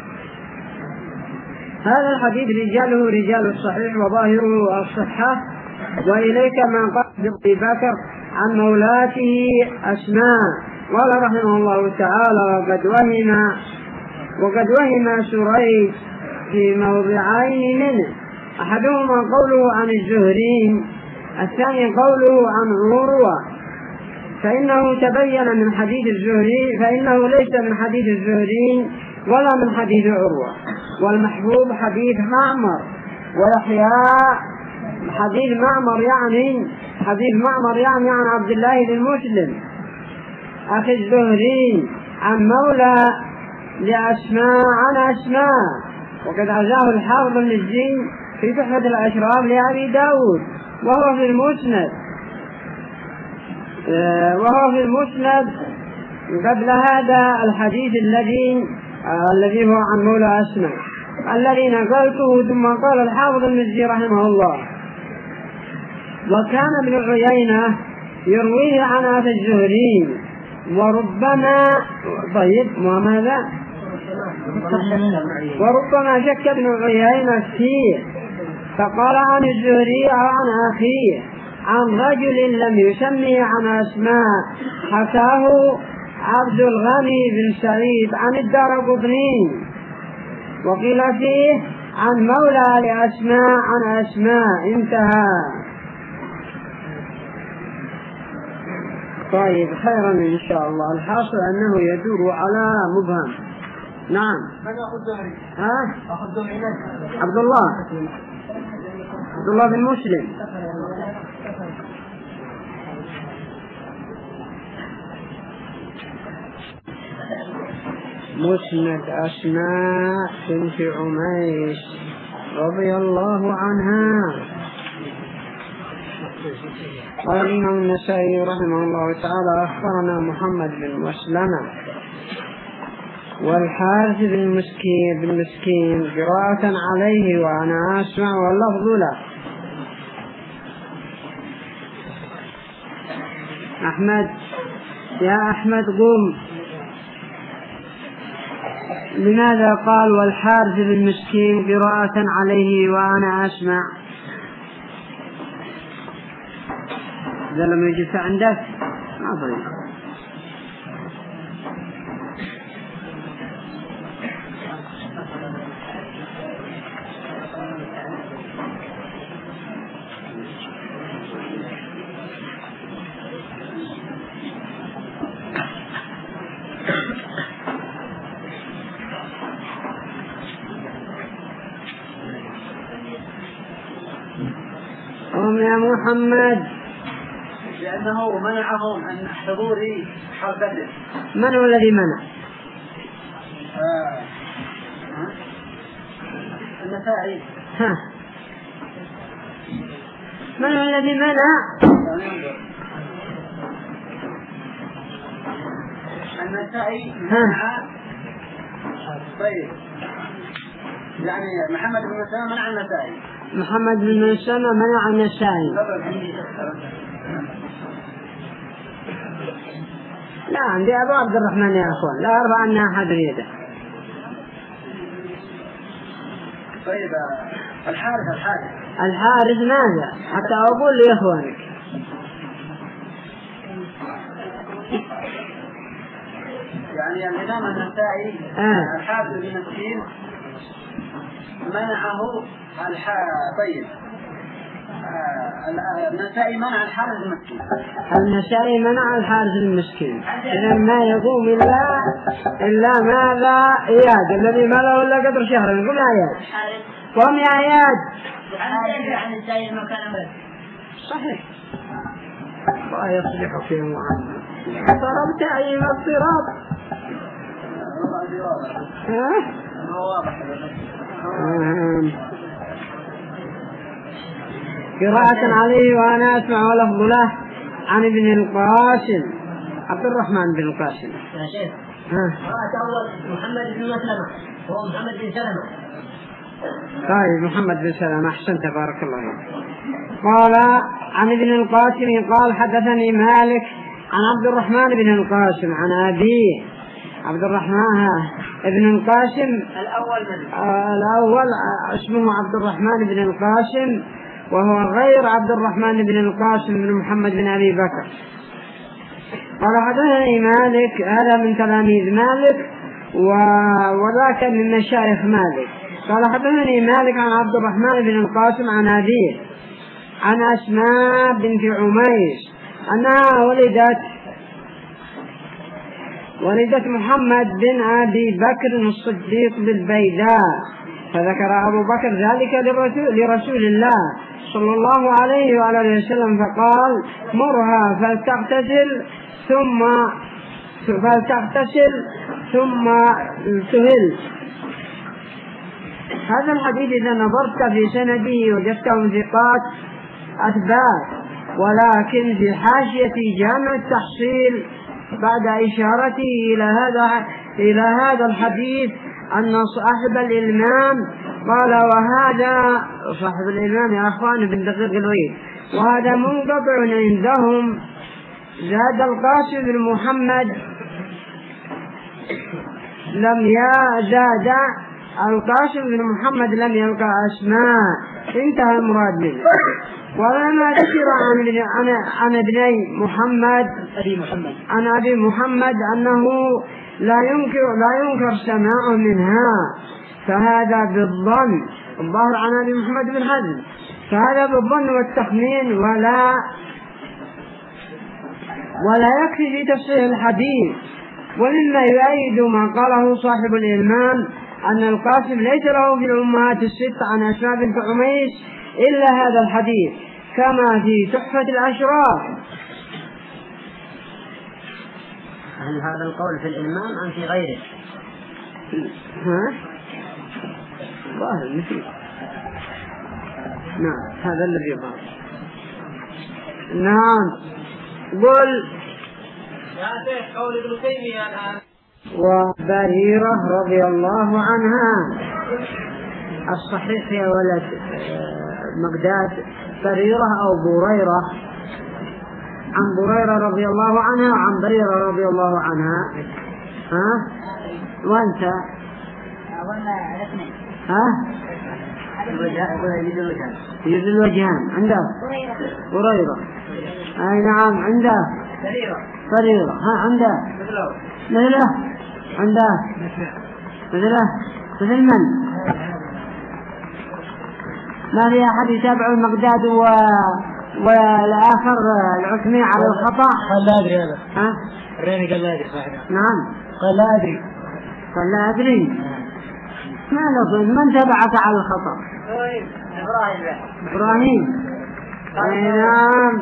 هذا الحديث رجاله رجال الصحيح وظاهره الصحة. وإليك ما قال أبي بكر عن مولاته أسماء قال رحمه الله تعالى وقد وهم سريج في موضعين منه أحدهما قوله عن الزهري الثاني قوله عن عروة فإنه تبين من حديث الزهري فإنه ليس من حديث الزهري ولا من حديث عروة والمحبوب حديث معمر ويحيى حديث معمر يعني عن عبد الله بن مسلم أخي الزهري عن مولى لأسماء عن أسماء وقد عزاه الحافظ المزي في تحفة الأشراف لأبي داود وهو في المسند قبل هذا الحديث الذي هو عن مولى أسماء الذي نقلته. ثم قال الحافظ المزي رحمه الله وكان ابن عيينة يرويه عن أخي الزهري وربما شك ابن عيينة فيه فقال عن الزهري أو عن أخيه عن رجل لم يسمي عن أسماء حكاه عبد الغني بن سعيد عن الدارقطني وقيل فيه عن مولى لأسماء عن أسماء انتهى. طيب خيرا إن شاء الله. الحاصل أنه يدور على مبهم. نعم من أخذ زهري؟ أخذ زهري عبد الله بن مسلم. مسند أسماء بنت عميس رضي الله عنها. قال الإمام النسائي رحمه الله تعالى أخبرنا محمد بن مسلمة والحارث بن مسكين قراءة عليه وأنا أسمع واللفظ له. أحمد يا أحمد قم. لماذا قال والحارث بن مسكين قراءة عليه وأنا أسمع؟ إذا لم يجلس عندك ما ضريب. يا محمد لأنه منعهم عن حضور حرب بدر. من هو الذي منع؟ النسائي. من هو الذي منع؟ النسائي منع. طيب يعني محمد بن مسلمة منع النسائي. محمد بن مسلمة منع النسائي. لا عندي أبو عبد الرحمن يا أخوان لا أرى أن أحد يده. طيب الحارث ماذا حتى أقول لإخوانك يعني الإمام النسائي الحارث بن مسكين منعه طيب النسائي منع الحارث المسكين. النسائي منع الحارث المسكين، إذا ما يقوم إلا ماذا؟ إياد الذي ما له إلا قدر شهر. قم يا إياد، قم يا إياد. عن السائل ما كان بس صحيح. الله يصلح فيه معنا. ضربت عين الصراط. قراءة عليه وأنا أسمع لفظ له عن ابن القاسم عبد الرحمن بن القاسم. يا شيخ قرأت أول محمد بن مسلمة هو محمد بن سلمة. طيب محمد بن سلمة، أحسنت بارك الله فيك. قال عن ابن القاسم قال حدثني مالك عن عبد الرحمن بن القاسم عن أبيه عبد الرحمن ابن القاسم الأول اسمه عبد الرحمن بن القاسم، وهو غير عبد الرحمن بن القاسم بن محمد بن أبي بكر. قال حدثني مالك، هذا من تلاميذ مالك وذاك من مشايخ مالك. قال حدثني مالك عن عبد الرحمن بن القاسم عن أبيه عن أسماء بنت عميس أنها ولدت محمد بن أبي بكر الصديق بالبيداء، فذكر أبو بكر ذلك لرسول الله صلى الله عليه وآله وسلم، فقال مرها فلتغتسل ثم تهل. هذا الحديث إذا نظرت في سنده وجدته ثقات أثبات، ولكن في حاشية جامع التحصيل بعد إشارته إلى هذا الحديث أن صاحب الإلمام قال وهذا صاحب الإلمام يا أخوان بن دقيق العيد، وهذا منقطع عندهم. زاد القاسم بن محمد القاسم بن محمد لم يلقى أسماء، انتهى المراد منه. ولما ذكر عن ابني محمد عن أبي محمد أنه لا ينكر سماعه منها، فهذا بالظن. الظاهر عن أبي محمد بن حزم، فهذا بالظن والتخمين ولا يكفي في تفسير الحديث. ومما يؤيد ما قاله صاحب الإلمام أن القاسم ليس له في الأمهات الست عن أسماء بنت عميس إلا هذا الحديث، كما في تحفة الأشراف. هل هذا القول في الإلمام أم في غيره؟ ظاهر مثل نعم، هذا الذي ظاهر. نعم، قل يا شيخ قول ابن تيمية الآن. وبريرة رضي الله عنها، الصحيح يا ولد مقداد بريرة أو بريرة، عن بريرة رضي الله عنها وعن بريرة رضي الله عنها. وانت يجوز الوجهان عنده بريرة. أي نعم عنده بريرة. عنده مثله عنده مثل من؟ ما في أحد يتابع المقداد والآخر العثمي على الخطأ؟ قال لا أدري هذا. الريني قال لا أدري صاحبه. نعم قال لا أدري. ما نظن من تبعك على الخطأ؟ إبراهيم. نعم.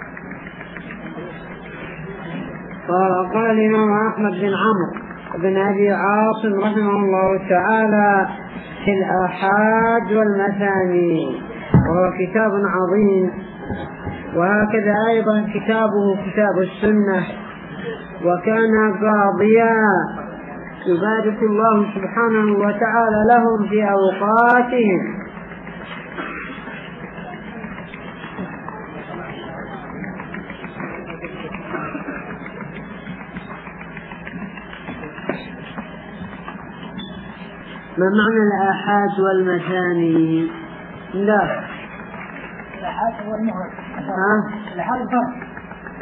قال الإمام أحمد بن عمرو بن أبي عاصم رحمه الله تعالى في الآحاد والمثاني، وهو كتاب عظيم، وهكذا أيضا كتابه كتاب السنة. وكان قاضيا يبارك الله سبحانه وتعالى لهم في أوقاتهم. ما معنى الآحاد والمثاني؟ لا، الآحاد هو المهر. الآحاد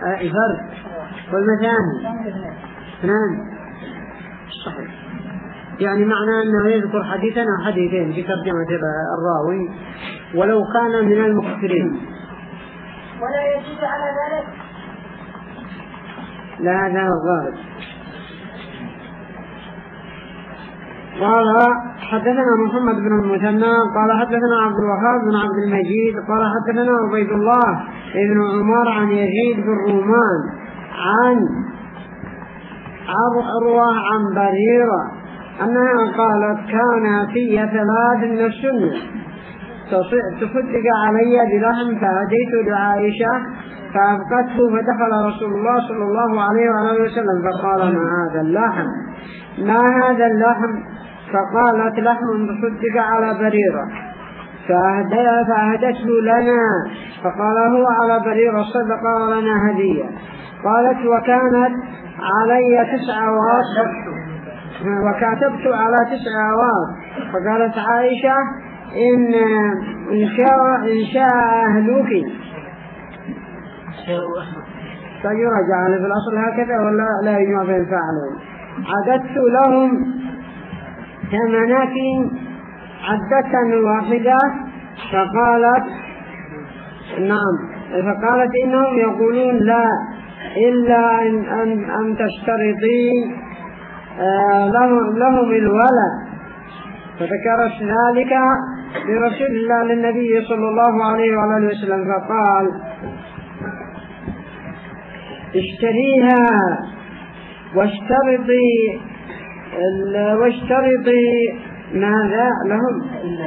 فرق. والمثاني اثنان. صحيح. يعني معنى أنه يذكر حديثا أو حديثين في ترجمة الراوي ولو كان من المكثرين. ولا يزيد على ذلك؟ لا هذا غالب. قال حدثنا محمد بن المثنى قال حدثنا عبد الوهاب بن عبد المجيد قال حدثنا عبيد الله بن عمر عن يزيد بن رومان عن عروة عن بريرة أنها قالت كان في 3 من السنة تصدق علي بلحم فأتيت لعائشة فأبقته فدخل رسول الله صلى الله عليه وآله وسلم فقال ما هذا اللحم فقالت لحم تصدق على بريرة فأهدته لنا فقال هو على بريرة صدق ولنا هدية. قالت وكانت علي 9 أواص وكاتبت على 9 أواص فقالت عائشة إن شاء أهلك فيرجع في الأصل هكذا ولا لا يجمع بين فعلين. عددت لهم 8 عدة واحدة فقالت نعم فقالت إنهم يقولون لا إلا أن تشترطي لهم الولد. فذكرت ذلك لرسول الله للنبي صلى الله عليه وآله وسلم فقال اشتريها واشترطي ماذا لهم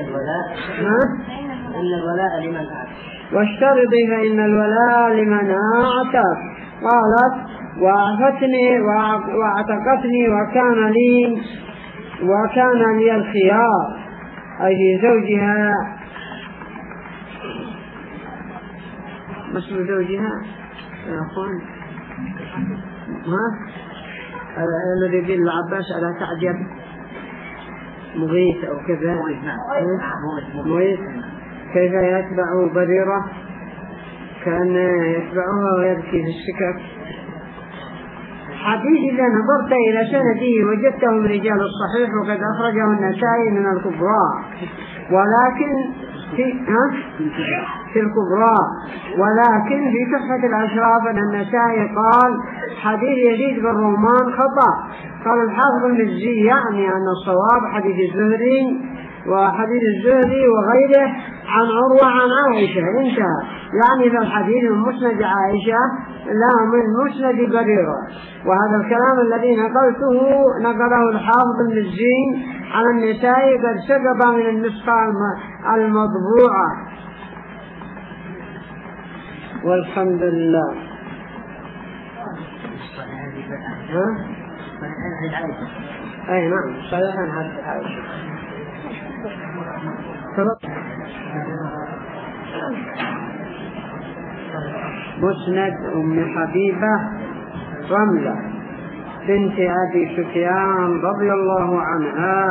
إن الولاء لمن أعتق واشترطي فإن الولاء لمن أعتق. قالت واعتقتني وكان لي الخيار أي في زوجها مسلم زوجها يا أخوان الذي يقول العباس ألا تعجب مغيث أو كذا مغيث كيف يتبع بريرة كان يتبعها ويبكي في السكك. حديث إذا نظرت إلى سنده وجدته من رجال الصحيح وقد أخرجه النسائي من الكبرى ولكن في الكبرى ولكن في تحفة الأشراف أن النسائي قال حديث يزيد بن رومان خطأ. قال الحافظ المزي يعني أن الصواب حديث الزهري وحديث الزهري وغيره عن عروة عن عائشة انتهى. يعني في الحديث من مسند عائشة لا من مسند بريرة. وهذا الكلام الذي نقله الحافظ المزي على النسائي قد سقط من النسخة المطبوعة والحمد لله. أي نعم صحيحا حديث عائشة. مسند أم حبيبة رملة بنت أبي سفيان رضي الله عنها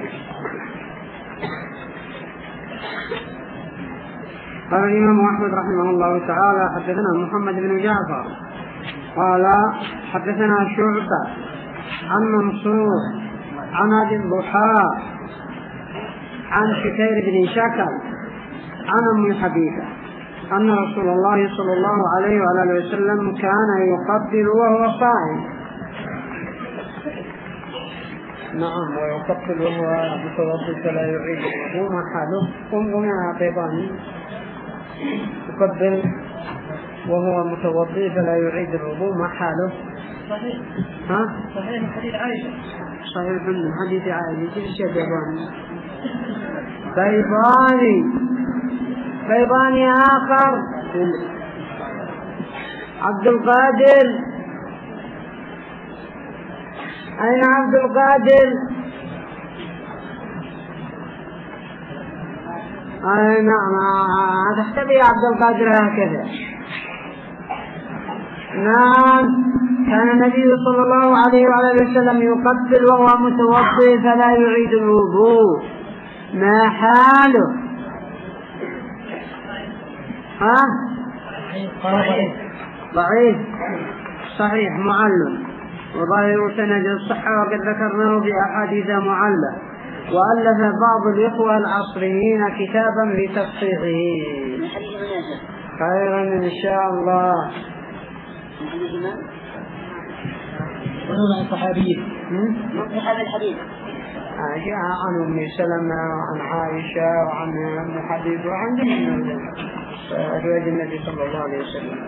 قال الإمام أحمد رحمه الله تعالى حدثنا محمد بن جعفر قال حدثنا شعبة عن منصور عن أبي الضحى عن شكير بن شكل عن أم حبيبة أن رسول الله صلى الله عليه وآله وسلم كان يقبل وهو صائم. نعم ويقبل وهو متوضئ فلا يعيد الوضوء ما حاله. قم يا قيباني يقبل وهو متوضئ فلا يعيد الوضوء ما حاله. صحيح صحيح حديث عائشة صحيح من حديث عائشة. ايش يا بيضاني آخر عبد القادر. أين عبد القادر؟ أي نعم تحتوي عبد القادر هكذا. نعم كان النبي صلى الله عليه وآله وسلم يقبل وهو متوضئ فلا يعيد الوضوء ما حاله؟ ضعيف صحيح معلم وظاهر سند الصحة وقد ذكرناه في أحاديث معلة. وألف بعض الإخوة العصريين كتابا لتصحيحه. خيرا إن شاء الله. عن الصحابيين هذا الحديث عن أم سلمة وعن عائشة وعن أم حبيب وعن جميع أزواج النبي صلى الله عليه وسلم.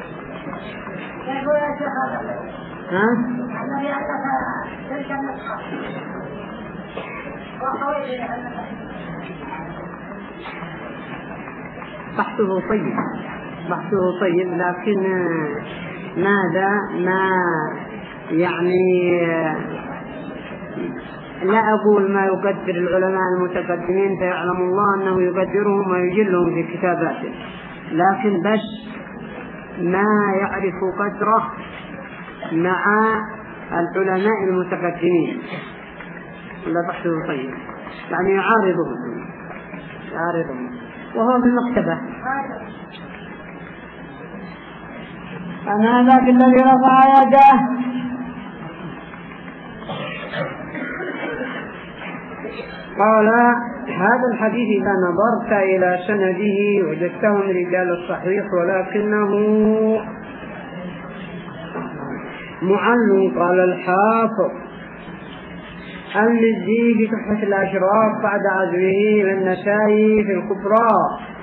بحثه طيب لكن ماذا ما يعني لا أقول ما يقدر العلماء المتقدمين فيعلم الله أنه يقدرهم ويجلهم في كتاباته، لكن بس ما يعرف قدره مع العلماء المتقدمين. لا بحثه طيب يعني يعارضهم وهو في المكتبة. أنا ذاك الذي رفع يده. قال هذا الحديث إذا نظرت إلى سنده وجدته من رجال الصحيح ولكنه معل. قال الحافظ المزي في تحفة الأشراف بعد عزوه للنسائي في الكبرى.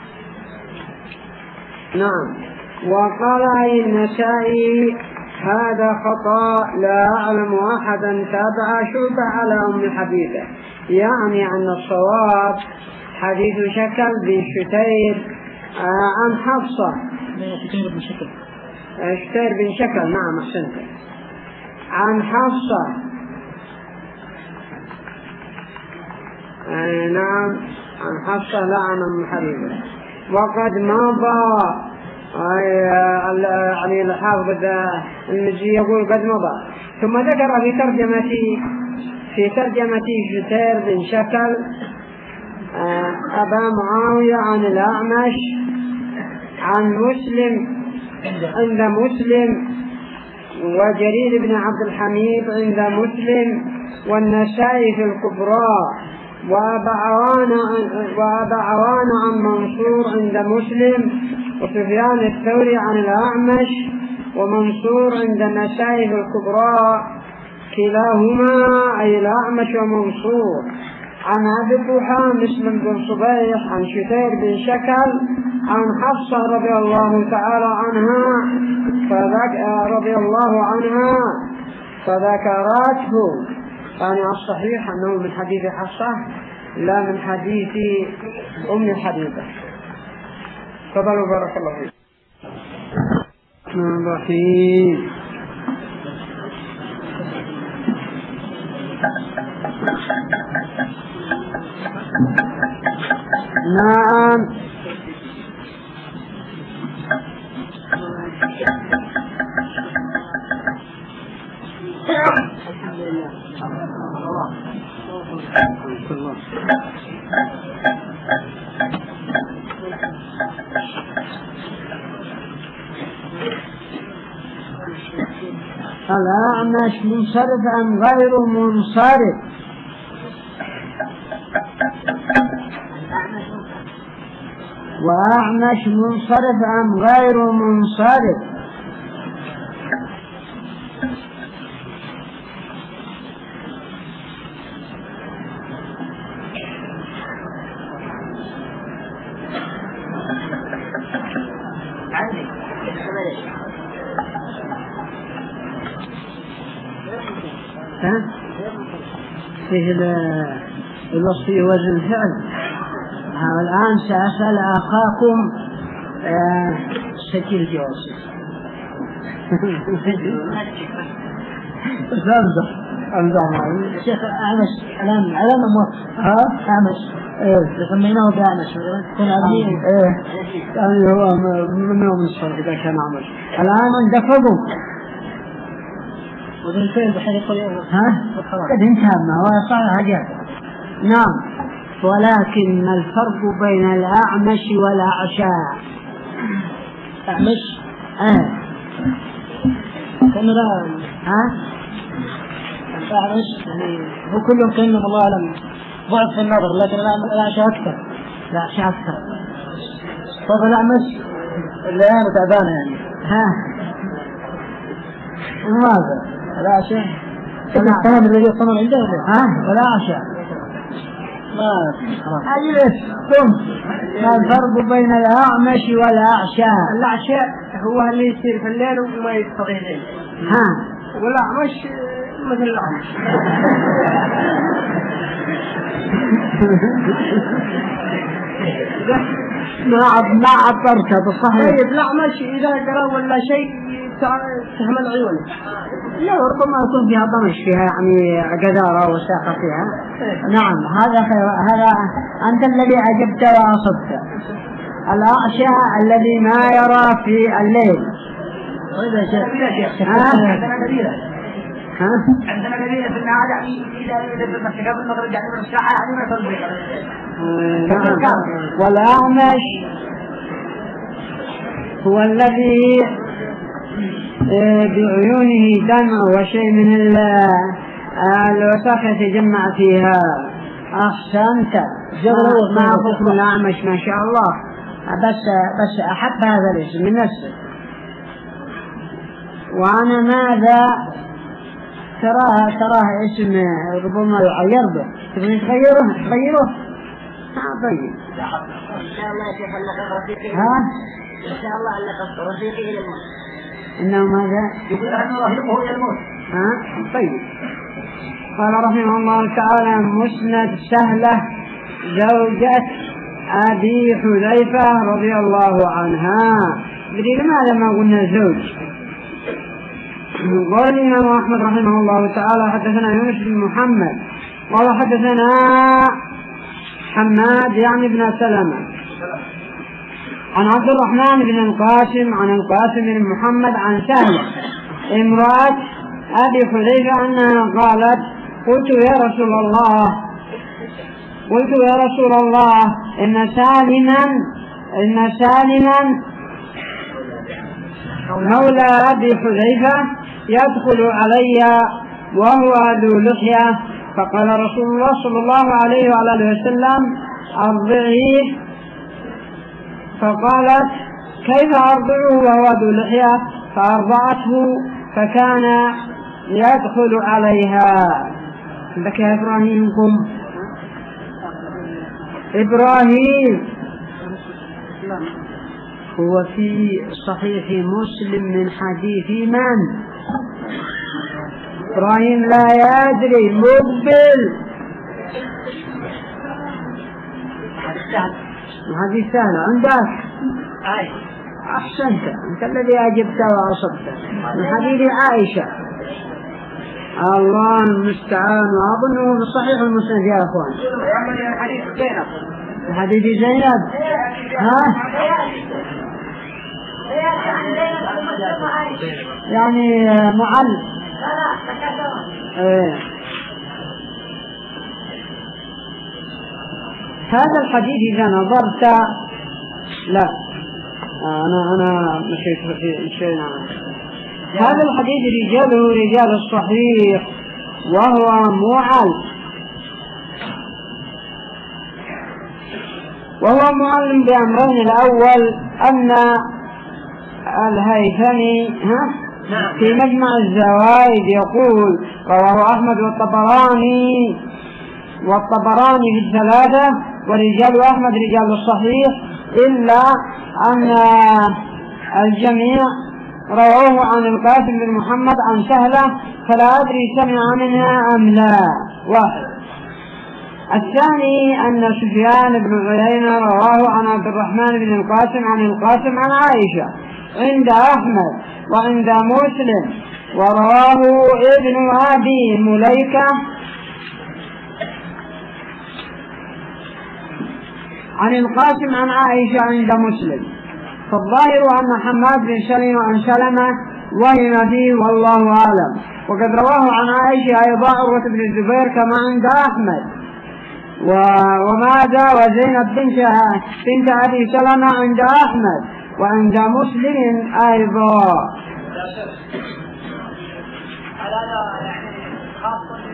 نعم. وقال أي النسائي هذا خطأ، لا أعلم أحدا تابع شعبة على أم حبيبة، يعني أن الصواب حديث شكل بن شتير عن حفصة. شتير بن شكل. نعم أحسنت. عن حفصة. نعم عن حفصة لا عن أم حبيبة. وقد مضى يعني الحافظ المزي يقول قد مضى. ثم ذكر في ترجمة شتير بن شكل أبا معاوية عن الأعمش عن مسلم عند مسلم وجرير بن عبد الحميد عند مسلم والنسائي في الكبرى وأبا عوان عن منصور عند مسلم وسفيان الثوري عن الأعمش ومنصور عند النسائي في الكبرى كلاهما أي الأعمش ومنصور عن أبي الضحى مسلم بن صبيح عن شتير بن شكل عن حفصة رضي الله تعالى عنها فذكرته. يعني الصحيح أنه من حديث حفصة لا من حديث أم حبيبة. تفضلوا بارك الله فيك. الرحمن الرحيم. نعم الأعمش منصرف أم غير منصرف؟ وأعمش منصرف أم غير منصرف؟ فيه الوصف وزن الفعل. الآن سأسأل أخاكم سجل جواسيس. أمزح معي الشيخ أعمش الآن أعمش سميناه بأعمش يعني هو من يوم الصبح إذا كان أعمش. الآن اندفقوا وذلك بحيث قد انتهى ما هو صار حاجات. نعم. ولكن الفرق بين الأعمش والأعشاء. أعمش كم لا يعني هو كلهم كأنهم الله أعلم ضعف في النظر، لكن الأعشى أكثر. الأعشى أكثر. طب الأعمش اللي أنا تعبانة يعني. ماذا؟ الأعشى. الطعام اللي يصنع عنده ولا؟ الأعشى. ما أجلس قم. ما الفرق بين الأعمش والأعشى؟ الأعشى هو اللي يصير في الليل وما يستطيع الليل. والأعمش مثل الأعمش. ما عبرتها بالصحيح. طيب الأعمش إذا قرأ ولا شيء تهمل عيونه. لا ربما يكون فيها ضمش، فيها يعني قذارة وساقة فيها. نعم هذا خير. هذا أنت الذي أجبت وأصبت. الأعشى الذي ما يرى في الليل. عندنا دليل. عندنا دليل في النهار يعني إذا المسجد قبل المغرب يعني من الساعة يعني ما يصلي. والأعمش هو الذي بعيونه دمع وشيء من الوساخة يتجمع فيها. أحسنت. ما أفكر الأعمش ما شاء الله، بس أحب هذا الاسم من نفسه. وأنا ماذا تراه اسم ربما يغير به. تبغي تغيره؟ طيب إن شاء الله يا شيخ اللقب رفيقي. إن شاء الله اللقب رفيقي إلى الموت. إنه ماذا؟ يقول أنه رفيقه إلى الموت. طيب. قال رحمه الله تعالى: مسند سهلة زوجة أبي حذيفة رضي الله عنها. لماذا ما قلنا زوج؟ قال الإمام أحمد رحمه الله تعالى: حدثنا يونس بن محمد قال حدثنا حماد يعني بن سلمة عن عبد الرحمن بن القاسم عن القاسم بن محمد عن سهلة امرأة أبي حذيفة أنها قالت: قلت يا رسول الله إن سالما مولى أبي حذيفة يدخل علي وهو ذو لحية، فقال رسول الله صلى الله عليه وآله وسلم: أرضعيه. فقالت: كيف أرضعه وهو ذو لحية؟ فأرضعته فكان يدخل عليها. عندك يا إبراهيم؟ إبراهيم هو في صحيح مسلم من حديث من؟ إبراهيم لا يدري. مقبل هذه سهلة عندك. أحسنت، أنت الذي أجبت وأصبت. من حديث عائشة. الله المستعان. وأظنه من صحيح المسند يا أخوان. حديث زينب. يعني معل. هذا الحديث إذا نظرت لا أنا مشيت في شيء. هذا الحديث رجاله رجال الصحيح وهو معلم بأمرين. الأول أن الهيثمي في مجمع الزوائد يقول: رواه أحمد والطبراني في الثلاثة ورجال أحمد رجال الصحيح، إلا أن الجميع رواه عن القاسم بن محمد عن سهلة، فلا أدري سمع منها أم لا. واحد. الثاني أن سفيان بن عيينة رواه عن عبد الرحمن بن القاسم عن القاسم عن عائشة عند أحمد وعند مسلم، ورواه ابن أبي مليكة عن القاسم عن عائشة عند مسلم. فالظاهر أن حماد بن سلمة وهم فيه والله أعلم. وقد رواه عن عائشة أيضا عروة بن الزبير كما عند أحمد. وماذا وزينب بنت أبي سلمة عند أحمد وعند مسلم أيضا. هذا يعني خاص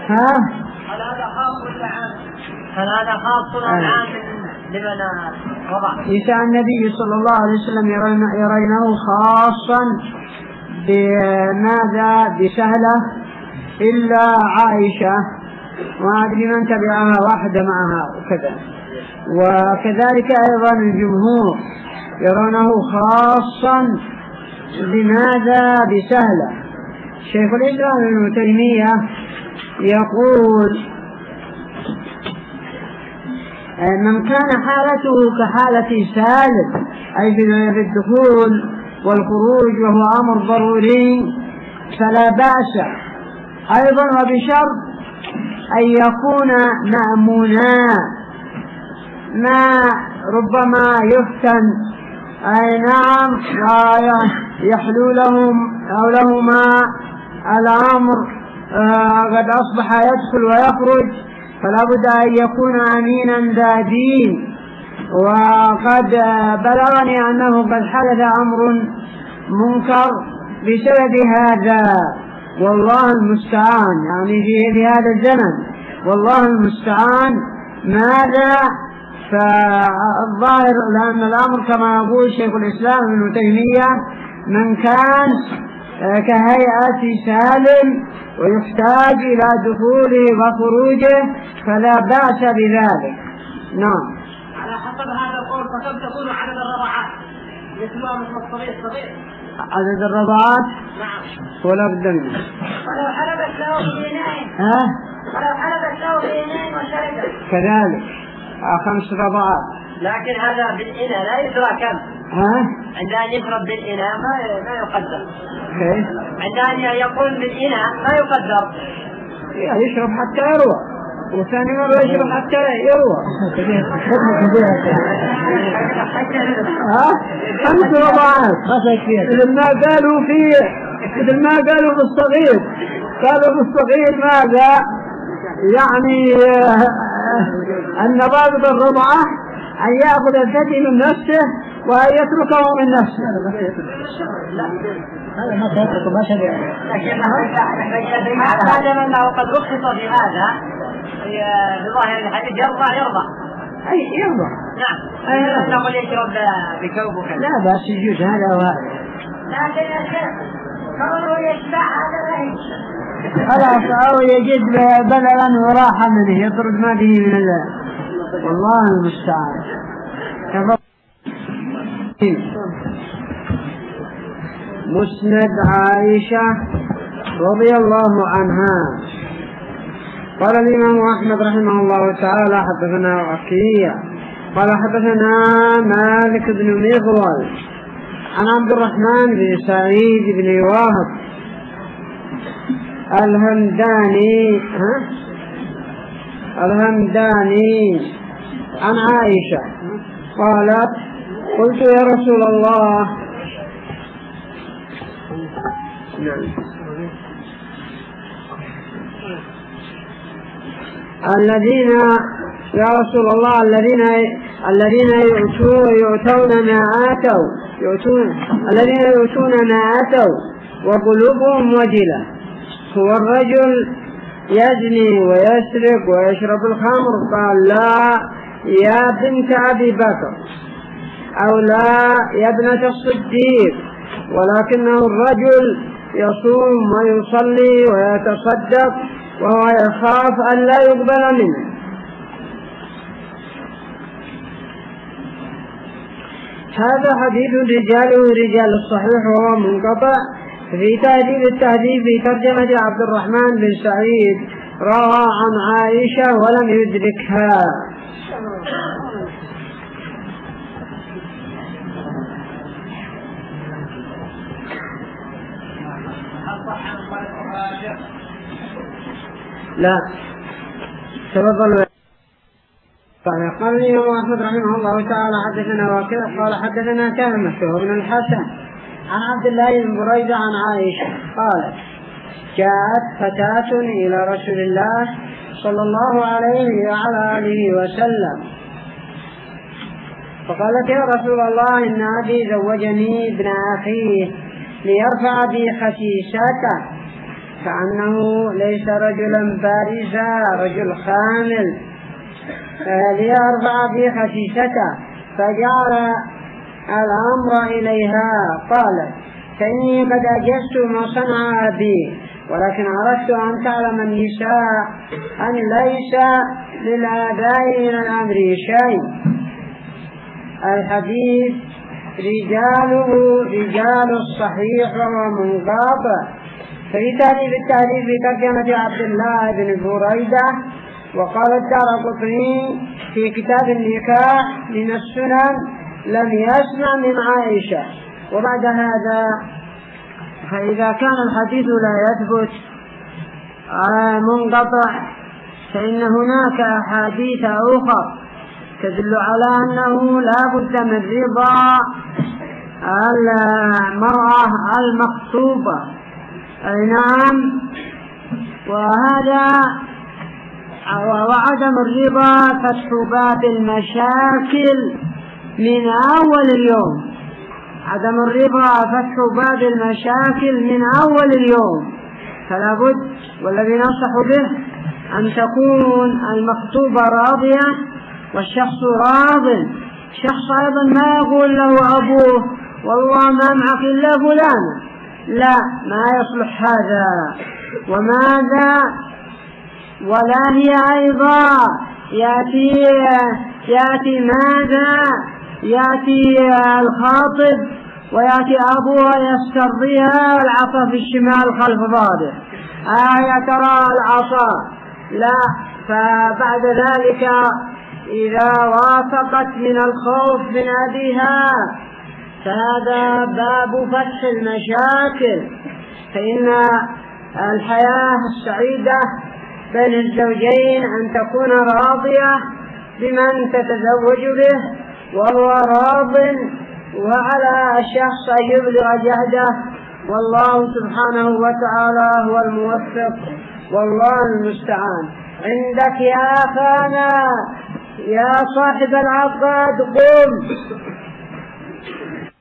هل هذا خاص ولا عام؟ هل هذا خاص ولا عام لمن وضع؟ نساء النبي صلى الله عليه وسلم يرينه خاصا بماذا؟ بسهلة إلا عائشة، وما أدري من تبعها واحدة معها وكذا. وكذلك أيضا الجمهور يرونه خاصا بماذا؟ بسهلة. شيخ الإسلام ابن تيمية يقول من كان حالته كحالة سالم أي في الدخول والخروج وهو أمر ضروري فلا بأس، أيضا وبشرط أن يكون مأمونا، ما ربما يفتن أي نعم يحلو لهما الأمر قد أصبح يدخل ويخرج، فلا بد أن يكون أمينا ذا دين. وقد بلغني أنه قد حدث أمر منكر بسبب هذا، والله المستعان، يعني في هذا الزمن والله المستعان ماذا. فالظاهر لأن الأمر كما يقول شيخ الإسلام ابن تيمية من كان كهيئة سالم ويحتاج إلى دخوله وخروجه فلا بأس بذلك. نعم. على حسب هذا القول فكم تكون عدد الرضعات؟ مثل الصغير. عدد الرضعات؟ نعم. ولا بد منه. ولو حلبت له بينين. ولو حلبت له بينين وشربت. كذلك 5 رضعات. لكن هذا بالإناء لا يدرى كم. عند أن يشرب بالإناء ما يقدر. عند أن يقول بالإناء ما يقدر. يشرب حتى يروى، وثاني مرة يشرب حتى يروى. 5 رضعات. مثل ما قالوا بالصغير، قالوا بالصغير ماذا؟ يعني أن ضابط الرضعة أن يأخذ الثدي من نفسه وأن يتركه من نفسه. هذا ما تتركه ما شبه. لكن أنه قد رخص في هذا بظاهر الحديث يرضى. أي يرضى. نعم. نقول يشرب بكوب وكذا. لا بأس يجوز هذا وهذا. لكن يا شيخ كونه يشبع هذا لا خلاص أو يجد بدلا وراحة منه يطرد ما به من الله، والله المستعان. مسند عائشة رضي الله عنها. قال الإمام أحمد رحمه الله تعالى حدثنا وكيع قال حدثنا مالك بن مغول عن عبد الرحمن بن سعيد بن واهب الهمداني عن عائشة قالت قلت يا رسول الله الذين يا رسول الله الذين يؤتون ما آتوا وقلوبهم وجلة هو الرجل يزني ويسرق ويشرب الخمر؟ قال لا يا بنت أبي بكر، أو لا يا ابنة الصديق، ولكنه الرجل يصوم ويصلي ويتصدق وهو يخاف أن لا يقبل منه. هذا حديث رجاله رجال الصحيح وهو منقطع. في تهذيب التهذيب في ترجمة عبد الرحمن بن سعيد روى عن عائشة ولم يدركها. لا تفضل. قال لي أحمد رحمه الله تعالى حدثنا وكذا قال حدثنا كلمة بن الحسن عن عبد الله بن بريدة عن عائشة قالت جاءت فتاة إلى رسول الله صلى الله عليه وعلى آله وسلم فقالت يا رسول الله إن أبي زوجني ابن أخيه ليرفع بي خسيسته كأنه ليس رجلا بارزا، رجل خامل، ليرفع في خسيسته، فجعل الأمر إليها. قالت: فإني قد أجزت ما صنع بي، ولكن أردت أن تعلم النساء أن ليس للآباء من الأمر شيء. الحديث رجاله رجال الصحيح وهو منقطع. في تهذيب التهذيب بترجمة عبد الله بن بريدة. وقال الدارقطني في كتاب النكاح من السنن: لم يسمع من عائشة. وبعد هذا فإذا كان الحديث لا يثبت منقطع، فإن هناك أحاديث أخرى تدل على أنه لا بد من رضا المرأة المخطوبة. نعم. وهذا وعدم الرضا فتح باب المشاكل من أول اليوم. عدم الرضا فتح باب المشاكل من أول اليوم. فلا بد، والذي ننصح به أن تكون المخطوبة راضية والشخص راض. شخص أيضا ما يقول له أبوه: والله ما معك إلا فلانة. لا، ما يصلح هذا. وماذا؟ ولا هي أيضا يأتي ماذا؟ يأتي الخاطب ويأتي أبوها يسترضيها العصا في الشمال خلف ظهره. يا ترى العصا؟ لا. فبعد ذلك إذا وافقت من الخوف من أبيها فهذا باب فتح المشاكل. فإن الحياة السعيدة بين الزوجين أن تكون راضية بمن تتزوج به وهو راض، وعلى الشخص أن يبلغ جهده، والله سبحانه وتعالى هو الموفق والله المستعان. عندك يا أخانا يا صاحب العقد قم.